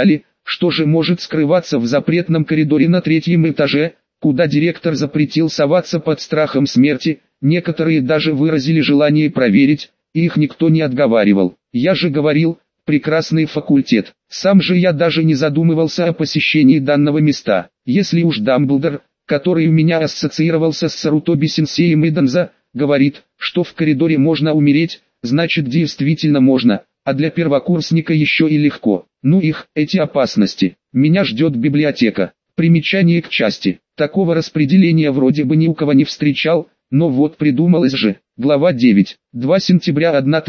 что же может скрываться в запретном коридоре на третьем этаже, куда директор запретил соваться под страхом смерти. Некоторые даже выразили желание проверить, и их никто не отговаривал. Я же говорил, прекрасный факультет. Сам же я даже не задумывался о посещении данного места. Если уж Дамблдор, который у меня ассоциировался с Сарутоби Сенсеем Иденза, говорит, что в коридоре можно умереть, значит действительно можно, а для первокурсника еще и легко. Ну их, эти опасности. Меня ждет библиотека. Примечание к части. Такого распределения вроде бы ни у кого не встречал, но вот придумалось же. Глава 9. 2 сентября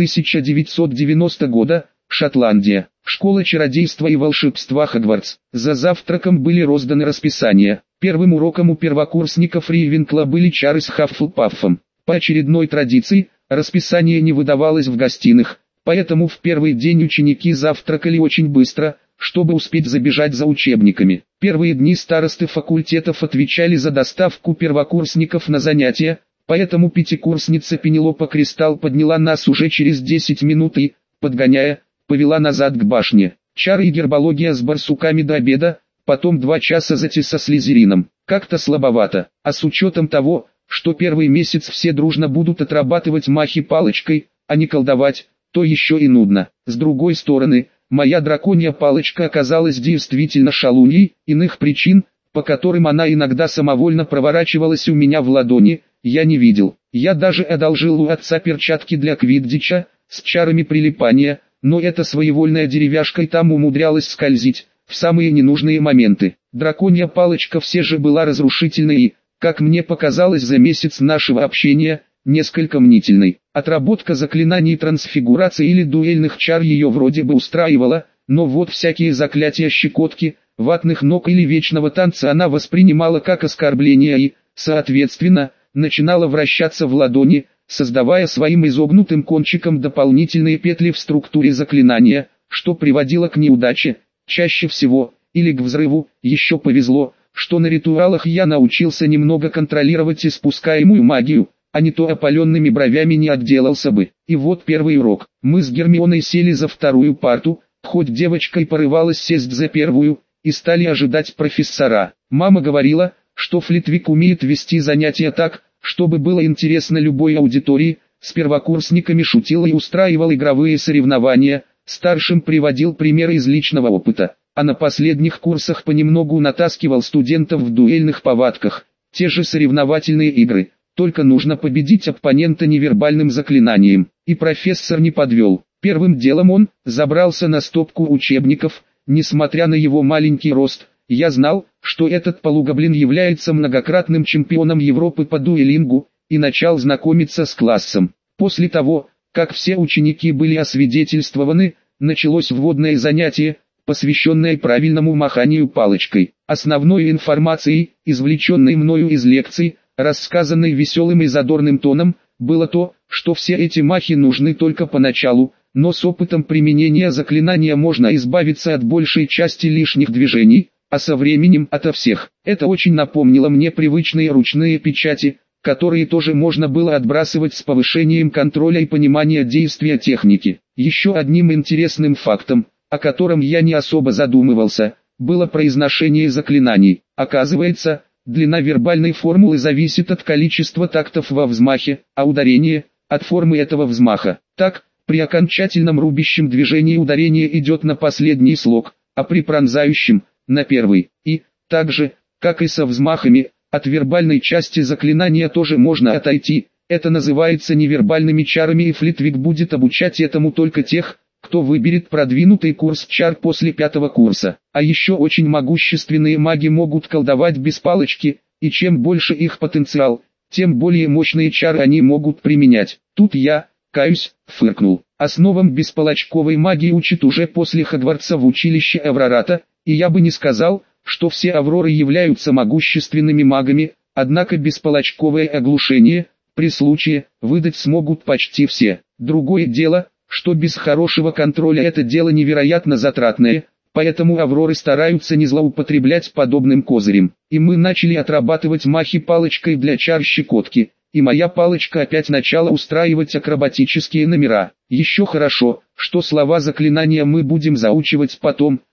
1990 года. Шотландия. Школа чародейства и волшебства Хогвартс. За завтраком были розданы расписания. Первым уроком у первокурсников Рейвенкла были чары с Хаффлпаффом. По очередной традиции, расписание не выдавалось в гостиных, поэтому в первый день ученики завтракали очень быстро, чтобы успеть забежать за учебниками. Первые дни старосты факультетов отвечали за доставку первокурсников на занятия, поэтому пятикурсница Пенелопа Кристалл подняла нас уже через 10 минут и, подгоняя, повела назад к башне. Чары и гербология с барсуками до обеда, потом 2 часа со Слизерином. Как-то слабовато, а с учетом того, что первый месяц все дружно будут отрабатывать махи палочкой, а не колдовать, то еще и нудно. С другой стороны, моя драконья палочка оказалась действительно шалуньей, иных причин, по которым она иногда самовольно проворачивалась у меня в ладони, я не видел. Я даже одолжил у отца перчатки для квиддича, с чарами прилипания, но эта своевольная деревяшка и там умудрялась скользить, в самые ненужные моменты. Драконья палочка все же была разрушительной и, как мне показалось за месяц нашего общения, несколько мнительной. Отработка заклинаний трансфигурации или дуэльных чар ее вроде бы устраивала, но вот всякие заклятия щекотки, ватных ног или вечного танца она воспринимала как оскорбление и, соответственно, начинала вращаться в ладони, создавая своим изогнутым кончиком дополнительные петли в структуре заклинания, что приводило к неудаче, чаще всего, или к взрыву. Еще повезло, что на ритуалах я научился немного контролировать испускаемую магию, а не то опаленными бровями не отделался бы. И вот первый урок. Мы с Гермионой сели за вторую парту, хоть девочка и порывалась сесть за первую, и стали ожидать профессора. Мама говорила, что Флитвик умеет вести занятия так, чтобы было интересно любой аудитории, с первокурсниками шутил и устраивал игровые соревнования, старшим приводил примеры из личного опыта, а на последних курсах понемногу натаскивал студентов в дуэльных повадках, те же соревновательные игры, только нужно победить оппонента невербальным заклинанием, и профессор не подвел. Первым делом он забрался на стопку учебников, несмотря на его маленький рост. Я знал, что этот полугоблин является многократным чемпионом Европы по дуэлингу, и начал знакомиться с классом. После того, как все ученики были освидетельствованы, началось вводное занятие, посвященное правильному маханию палочкой. Основной информацией, извлеченной мною из лекций, рассказанной веселым и задорным тоном, было то, что все эти махи нужны только поначалу, но с опытом применения заклинания можно избавиться от большей части лишних движений, а со временем ото всех. Это очень напомнило мне привычные ручные печати, которые тоже можно было отбрасывать с повышением контроля и понимания действия техники. Еще одним интересным фактом, о котором я не особо задумывался, было произношение заклинаний. Оказывается, длина вербальной формулы зависит от количества тактов во взмахе, а ударение – от формы этого взмаха. Так, при окончательном рубящем движении ударение идет на последний слог, а при пронзающем – на первый. И, так же, как и со взмахами, от вербальной части заклинания тоже можно отойти. Это называется невербальными чарами, и Флитвик будет обучать этому только тех, кто выберет продвинутый курс чар после 5-го курса. А еще очень могущественные маги могут колдовать без палочки, и чем больше их потенциал, тем более мощные чары они могут применять. Тут я, каюсь, фыркнул. Основам беспалочковой магии учат уже после Хогвартса в училище Аврората, и я бы не сказал, что все Авроры являются могущественными магами, однако беспалочковое оглушение, при случае, выдать смогут почти все. Другое дело, что без хорошего контроля это дело невероятно затратное, поэтому Авроры стараются не злоупотреблять подобным козырем. И мы начали отрабатывать махи палочкой для чар щекотки, и моя палочка опять начала устраивать акробатические номера. Еще хорошо, что слова заклинания мы будем заучивать потом,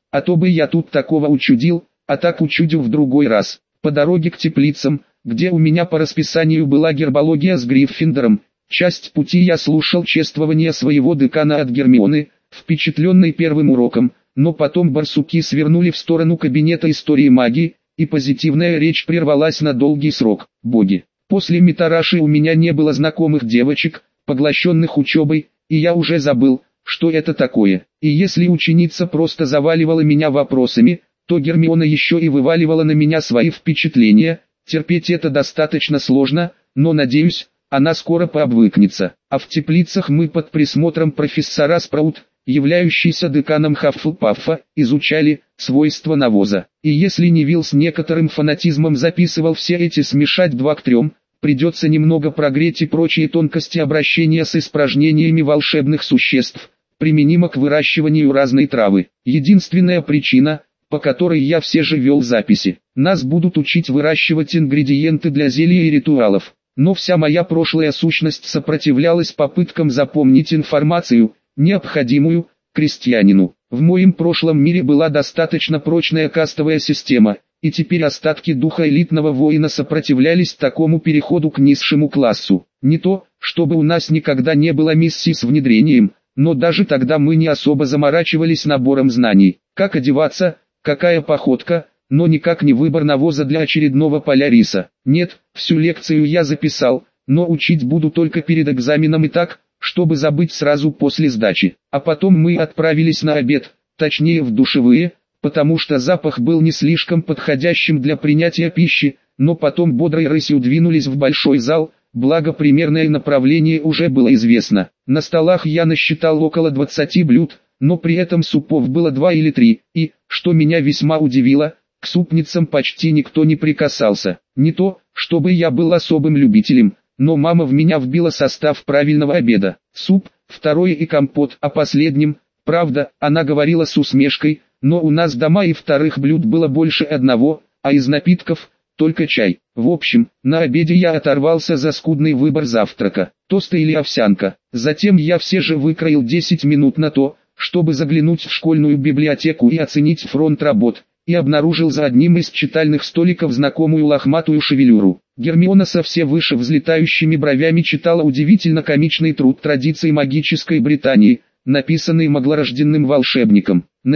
а то бы я тут такого учудил, а так учудил в другой раз. По дороге к теплицам, где у меня по расписанию была гербология с Гриффиндором, часть пути я слушал чествование своего декана от Гермионы, впечатленный первым уроком, но потом барсуки свернули в сторону кабинета истории магии, и позитивная речь прервалась на долгий срок. Боги, после Митараши у меня не было знакомых девочек, поглощенных учебой, и я уже забыл, что это такое. И если ученица просто заваливала меня вопросами, то Гермиона еще и вываливала на меня свои впечатления. Терпеть это достаточно сложно, но надеюсь, она скоро пообвыкнется. А в теплицах мы под присмотром профессора Спраут, являющийся деканом Хаффлпаффа, изучали свойства навоза. И если Невилл с некоторым фанатизмом записывал все эти смешать 2 к 3, придется немного прогреть и прочие тонкости обращения с испражнениями волшебных существ, применимо к выращиванию разной травы. Единственная причина, по которой я все же вел записи. Нас будут учить выращивать ингредиенты для зелий и ритуалов. Но вся моя прошлая сущность сопротивлялась попыткам запомнить информацию, необходимую крестьянину. В моем прошлом мире была достаточно прочная кастовая система, и теперь остатки духа элитного воина сопротивлялись такому переходу к низшему классу. Не то, чтобы у нас никогда не было миссий с внедрением, но даже тогда мы не особо заморачивались набором знаний. Как одеваться, какая походка, но никак не выбор навоза для очередного поля риса. Нет, всю лекцию я записал, но учить буду только перед экзаменом и так, чтобы забыть сразу после сдачи. А потом мы отправились на обед, точнее в душевые, потому что запах был не слишком подходящим для принятия пищи, но потом бодрой рысью двинулись в большой зал, благо примерное направление уже было известно. На столах я насчитал около 20 блюд, но при этом супов было 2 или 3, и, что меня весьма удивило, к супницам почти никто не прикасался. Не то, чтобы я был особым любителем, но мама в меня вбила состав правильного обеда. Суп, второй и компот, о последнем, правда, она говорила с усмешкой, но у нас дома и вторых блюд было больше одного, а из напитков только чай. В общем, на обеде я оторвался за скудный выбор завтрака, тосты или овсянка. Затем я все же выкроил 10 минут на то, чтобы заглянуть в школьную библиотеку и оценить фронт работ, и обнаружил за одним из читальных столиков знакомую лохматую шевелюру. Гермиона со все выше взлетающими бровями читала удивительно комичный труд традиций магической Британии, написанный маглорожденным волшебником. На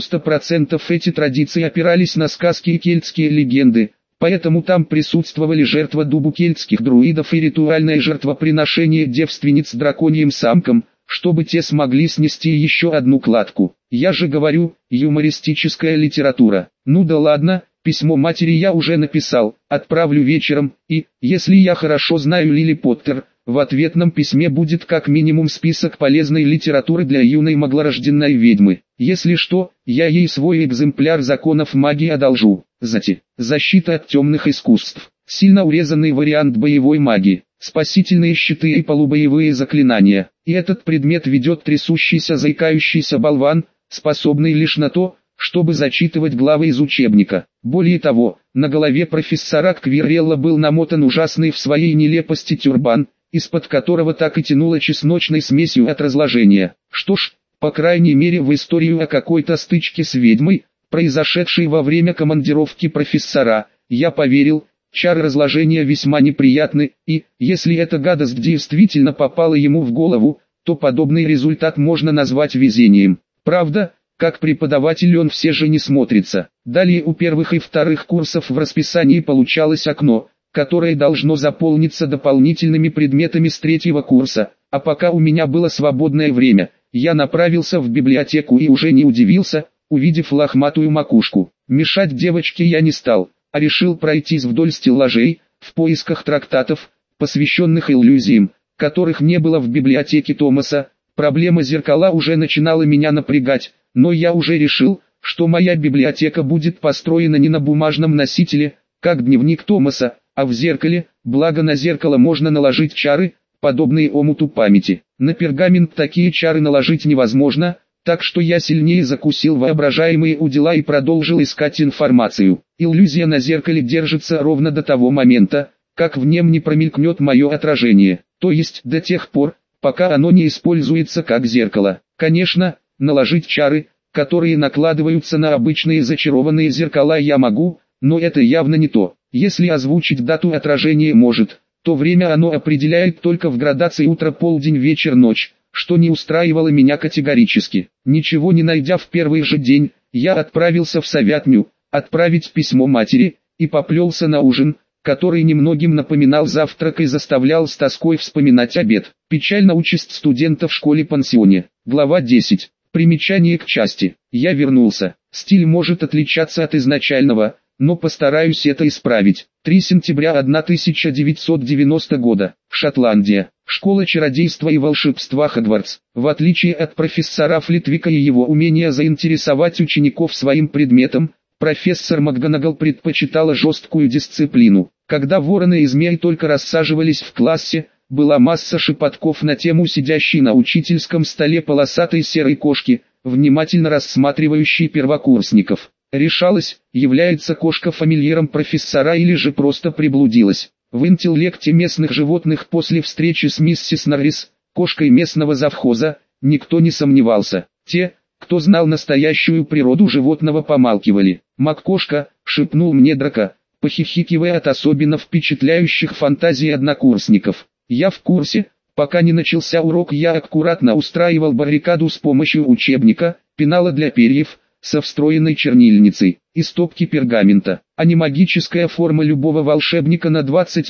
90% эти традиции опирались на сказки и кельтские легенды, поэтому там присутствовали жертва дубу кельтских друидов и ритуальное жертвоприношение девственниц драконьим самкам, чтобы те смогли снести еще одну кладку. Я же говорю, юмористическая литература. Ну да ладно, письмо матери я уже написал, отправлю вечером, и, если я хорошо знаю Лили Поттер, в ответном письме будет как минимум список полезной литературы для юной маглорожденной ведьмы. Если что, я ей свой экземпляр законов магии одолжу. Защита от темных искусств. Сильно урезанный вариант боевой магии. Спасительные щиты и полубоевые заклинания. И этот предмет ведет трясущийся заикающийся болван, способный лишь на то, чтобы зачитывать главы из учебника. Более того, на голове профессора Квиррелла был намотан ужасный в своей нелепости тюрбан, из-под которого так и тянуло чесночной смесью от разложения. Что ж, по крайней мере в историю о какой-то стычке с ведьмой, произошедшей во время командировки профессора, я поверил. Чары разложения весьма неприятны, и, если эта гадость действительно попала ему в голову, то подобный результат можно назвать везением. Правда, как преподаватель он все же не смотрится. Далее у первых и вторых курсов в расписании получалось окно, которое должно заполниться дополнительными предметами с 3-го курса, а пока у меня было свободное время, я направился в библиотеку и уже не удивился, увидев лохматую макушку. Мешать девочке я не стал, а решил пройтись вдоль стеллажей, в поисках трактатов, посвященных иллюзиям, которых не было в библиотеке Томаса. Проблема зеркала уже начинала меня напрягать, но я уже решил, что моя библиотека будет построена не на бумажном носителе, как дневник Томаса, а в зеркале, благо на зеркало можно наложить чары, подобные омуту памяти. На пергамент такие чары наложить невозможно, так что я сильнее закусил воображаемые удила и продолжил искать информацию. Иллюзия на зеркале держится ровно до того момента, как в нем не промелькнет мое отражение, то есть до тех пор, пока оно не используется как зеркало. Конечно, наложить чары, которые накладываются на обычные зачарованные зеркала, я могу, но это явно не то. Если озвучить дату отражения может, то время оно определяет только в градации утро, полдень, вечер, ночь, что не устраивало меня категорически. Ничего не найдя в первый же день, я отправился в Совятню, отправить письмо матери, и поплелся на ужин, который немногим напоминал завтрак и заставлял с тоской вспоминать обед. Печальна участь студента в школе-пансионе. Глава 10. Примечание к части. Я вернулся. Стиль может отличаться от изначального, но постараюсь это исправить. 3 сентября 1990 года. Шотландия. Школа чародейства и волшебства Хогвартс. В отличие от профессора Флитвика и его умения заинтересовать учеников своим предметом, профессор МакГонагал предпочитала жесткую дисциплину. Когда вороны и змеи только рассаживались в классе, была масса шепотков на тему сидящей на учительском столе полосатой серой кошки, внимательно рассматривающей первокурсников. Решалось, является кошка фамильяром профессора или же просто приблудилась. В интеллекте местных животных после встречи с миссис Норрис, кошкой местного завхоза, никто не сомневался. Те, кто знал настоящую природу животного, помалкивали. «Мак-кошка», — шепнул мне Драко, похихикивая от особенно впечатляющих фантазий однокурсников. «Я в курсе». Пока не начался урок, я аккуратно устраивал баррикаду с помощью учебника, пенала для перьев, со встроенной чернильницей, и стопки пергамента. А не магическая форма любого волшебника на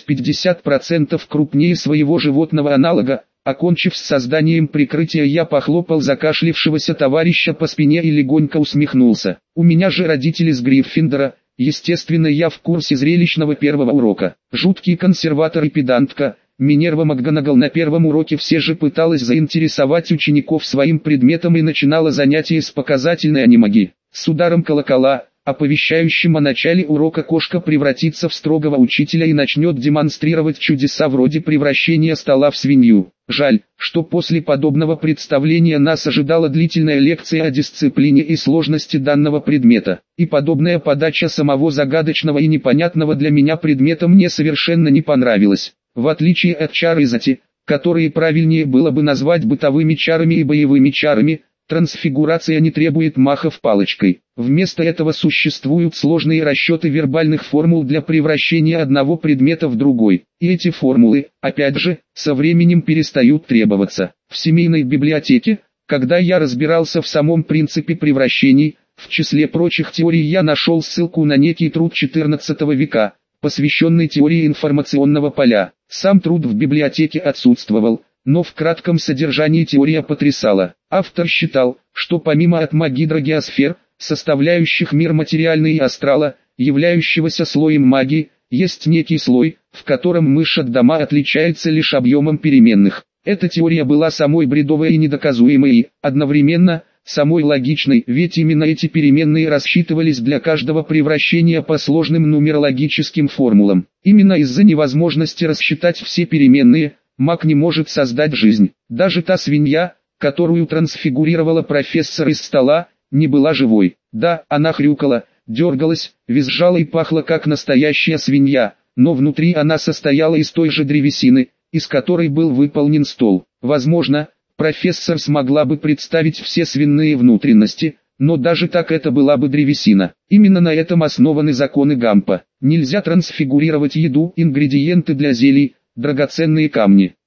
20-50% крупнее своего животного аналога. Окончив с созданием прикрытия, я похлопал закашлившегося товарища по спине и легонько усмехнулся. У меня же родители с Гриффиндора, естественно, я в курсе зрелищного первого урока. Жуткий консерватор и педантка, Минерва МакГонагал на первом уроке все же пыталась заинтересовать учеников своим предметом и начинала занятие с показательной анимагии. С ударом колокола, оповещающим о начале урока, кошка превратится в строгого учителя и начнет демонстрировать чудеса вроде превращения стола в свинью. Жаль, что после подобного представления нас ожидала длительная лекция о дисциплине и сложности данного предмета. И подобная подача самого загадочного и непонятного для меня предмета мне совершенно не понравилась. В отличие от чар Изати, которые правильнее было бы назвать бытовыми чарами и боевыми чарами, трансфигурация не требует махов палочкой. Вместо этого существуют сложные расчеты вербальных формул для превращения одного предмета в другой. И эти формулы, опять же, со временем перестают требоваться. В семейной библиотеке, когда я разбирался в самом принципе превращений, в числе прочих теорий я нашел ссылку на некий труд XIV века, посвященный теории информационного поля. Сам труд в библиотеке отсутствовал, но в кратком содержании теория потрясала. Автор считал, что помимо атма гидрогеосфер, составляющих мир материальный и астрала, являющегося слоем магии, есть некий слой, в котором мышь от дома отличается лишь объемом переменных. Эта теория была самой бредовой и недоказуемой и, одновременно, самой логичной, ведь именно эти переменные рассчитывались для каждого превращения по сложным нумерологическим формулам. Именно из-за невозможности рассчитать все переменные, маг не может создать жизнь. Даже та свинья, которую трансфигурировала профессор из стола, не была живой. Да, она хрюкала, дергалась, визжала и пахла как настоящая свинья, но внутри она состояла из той же древесины, из которой был выполнен стол. Возможно, профессор смогла бы представить все свиные внутренности, но даже так это была бы древесина. Именно на этом основаны законы Гампа. Нельзя трансфигурировать еду, ингредиенты для зелий, драгоценные камни.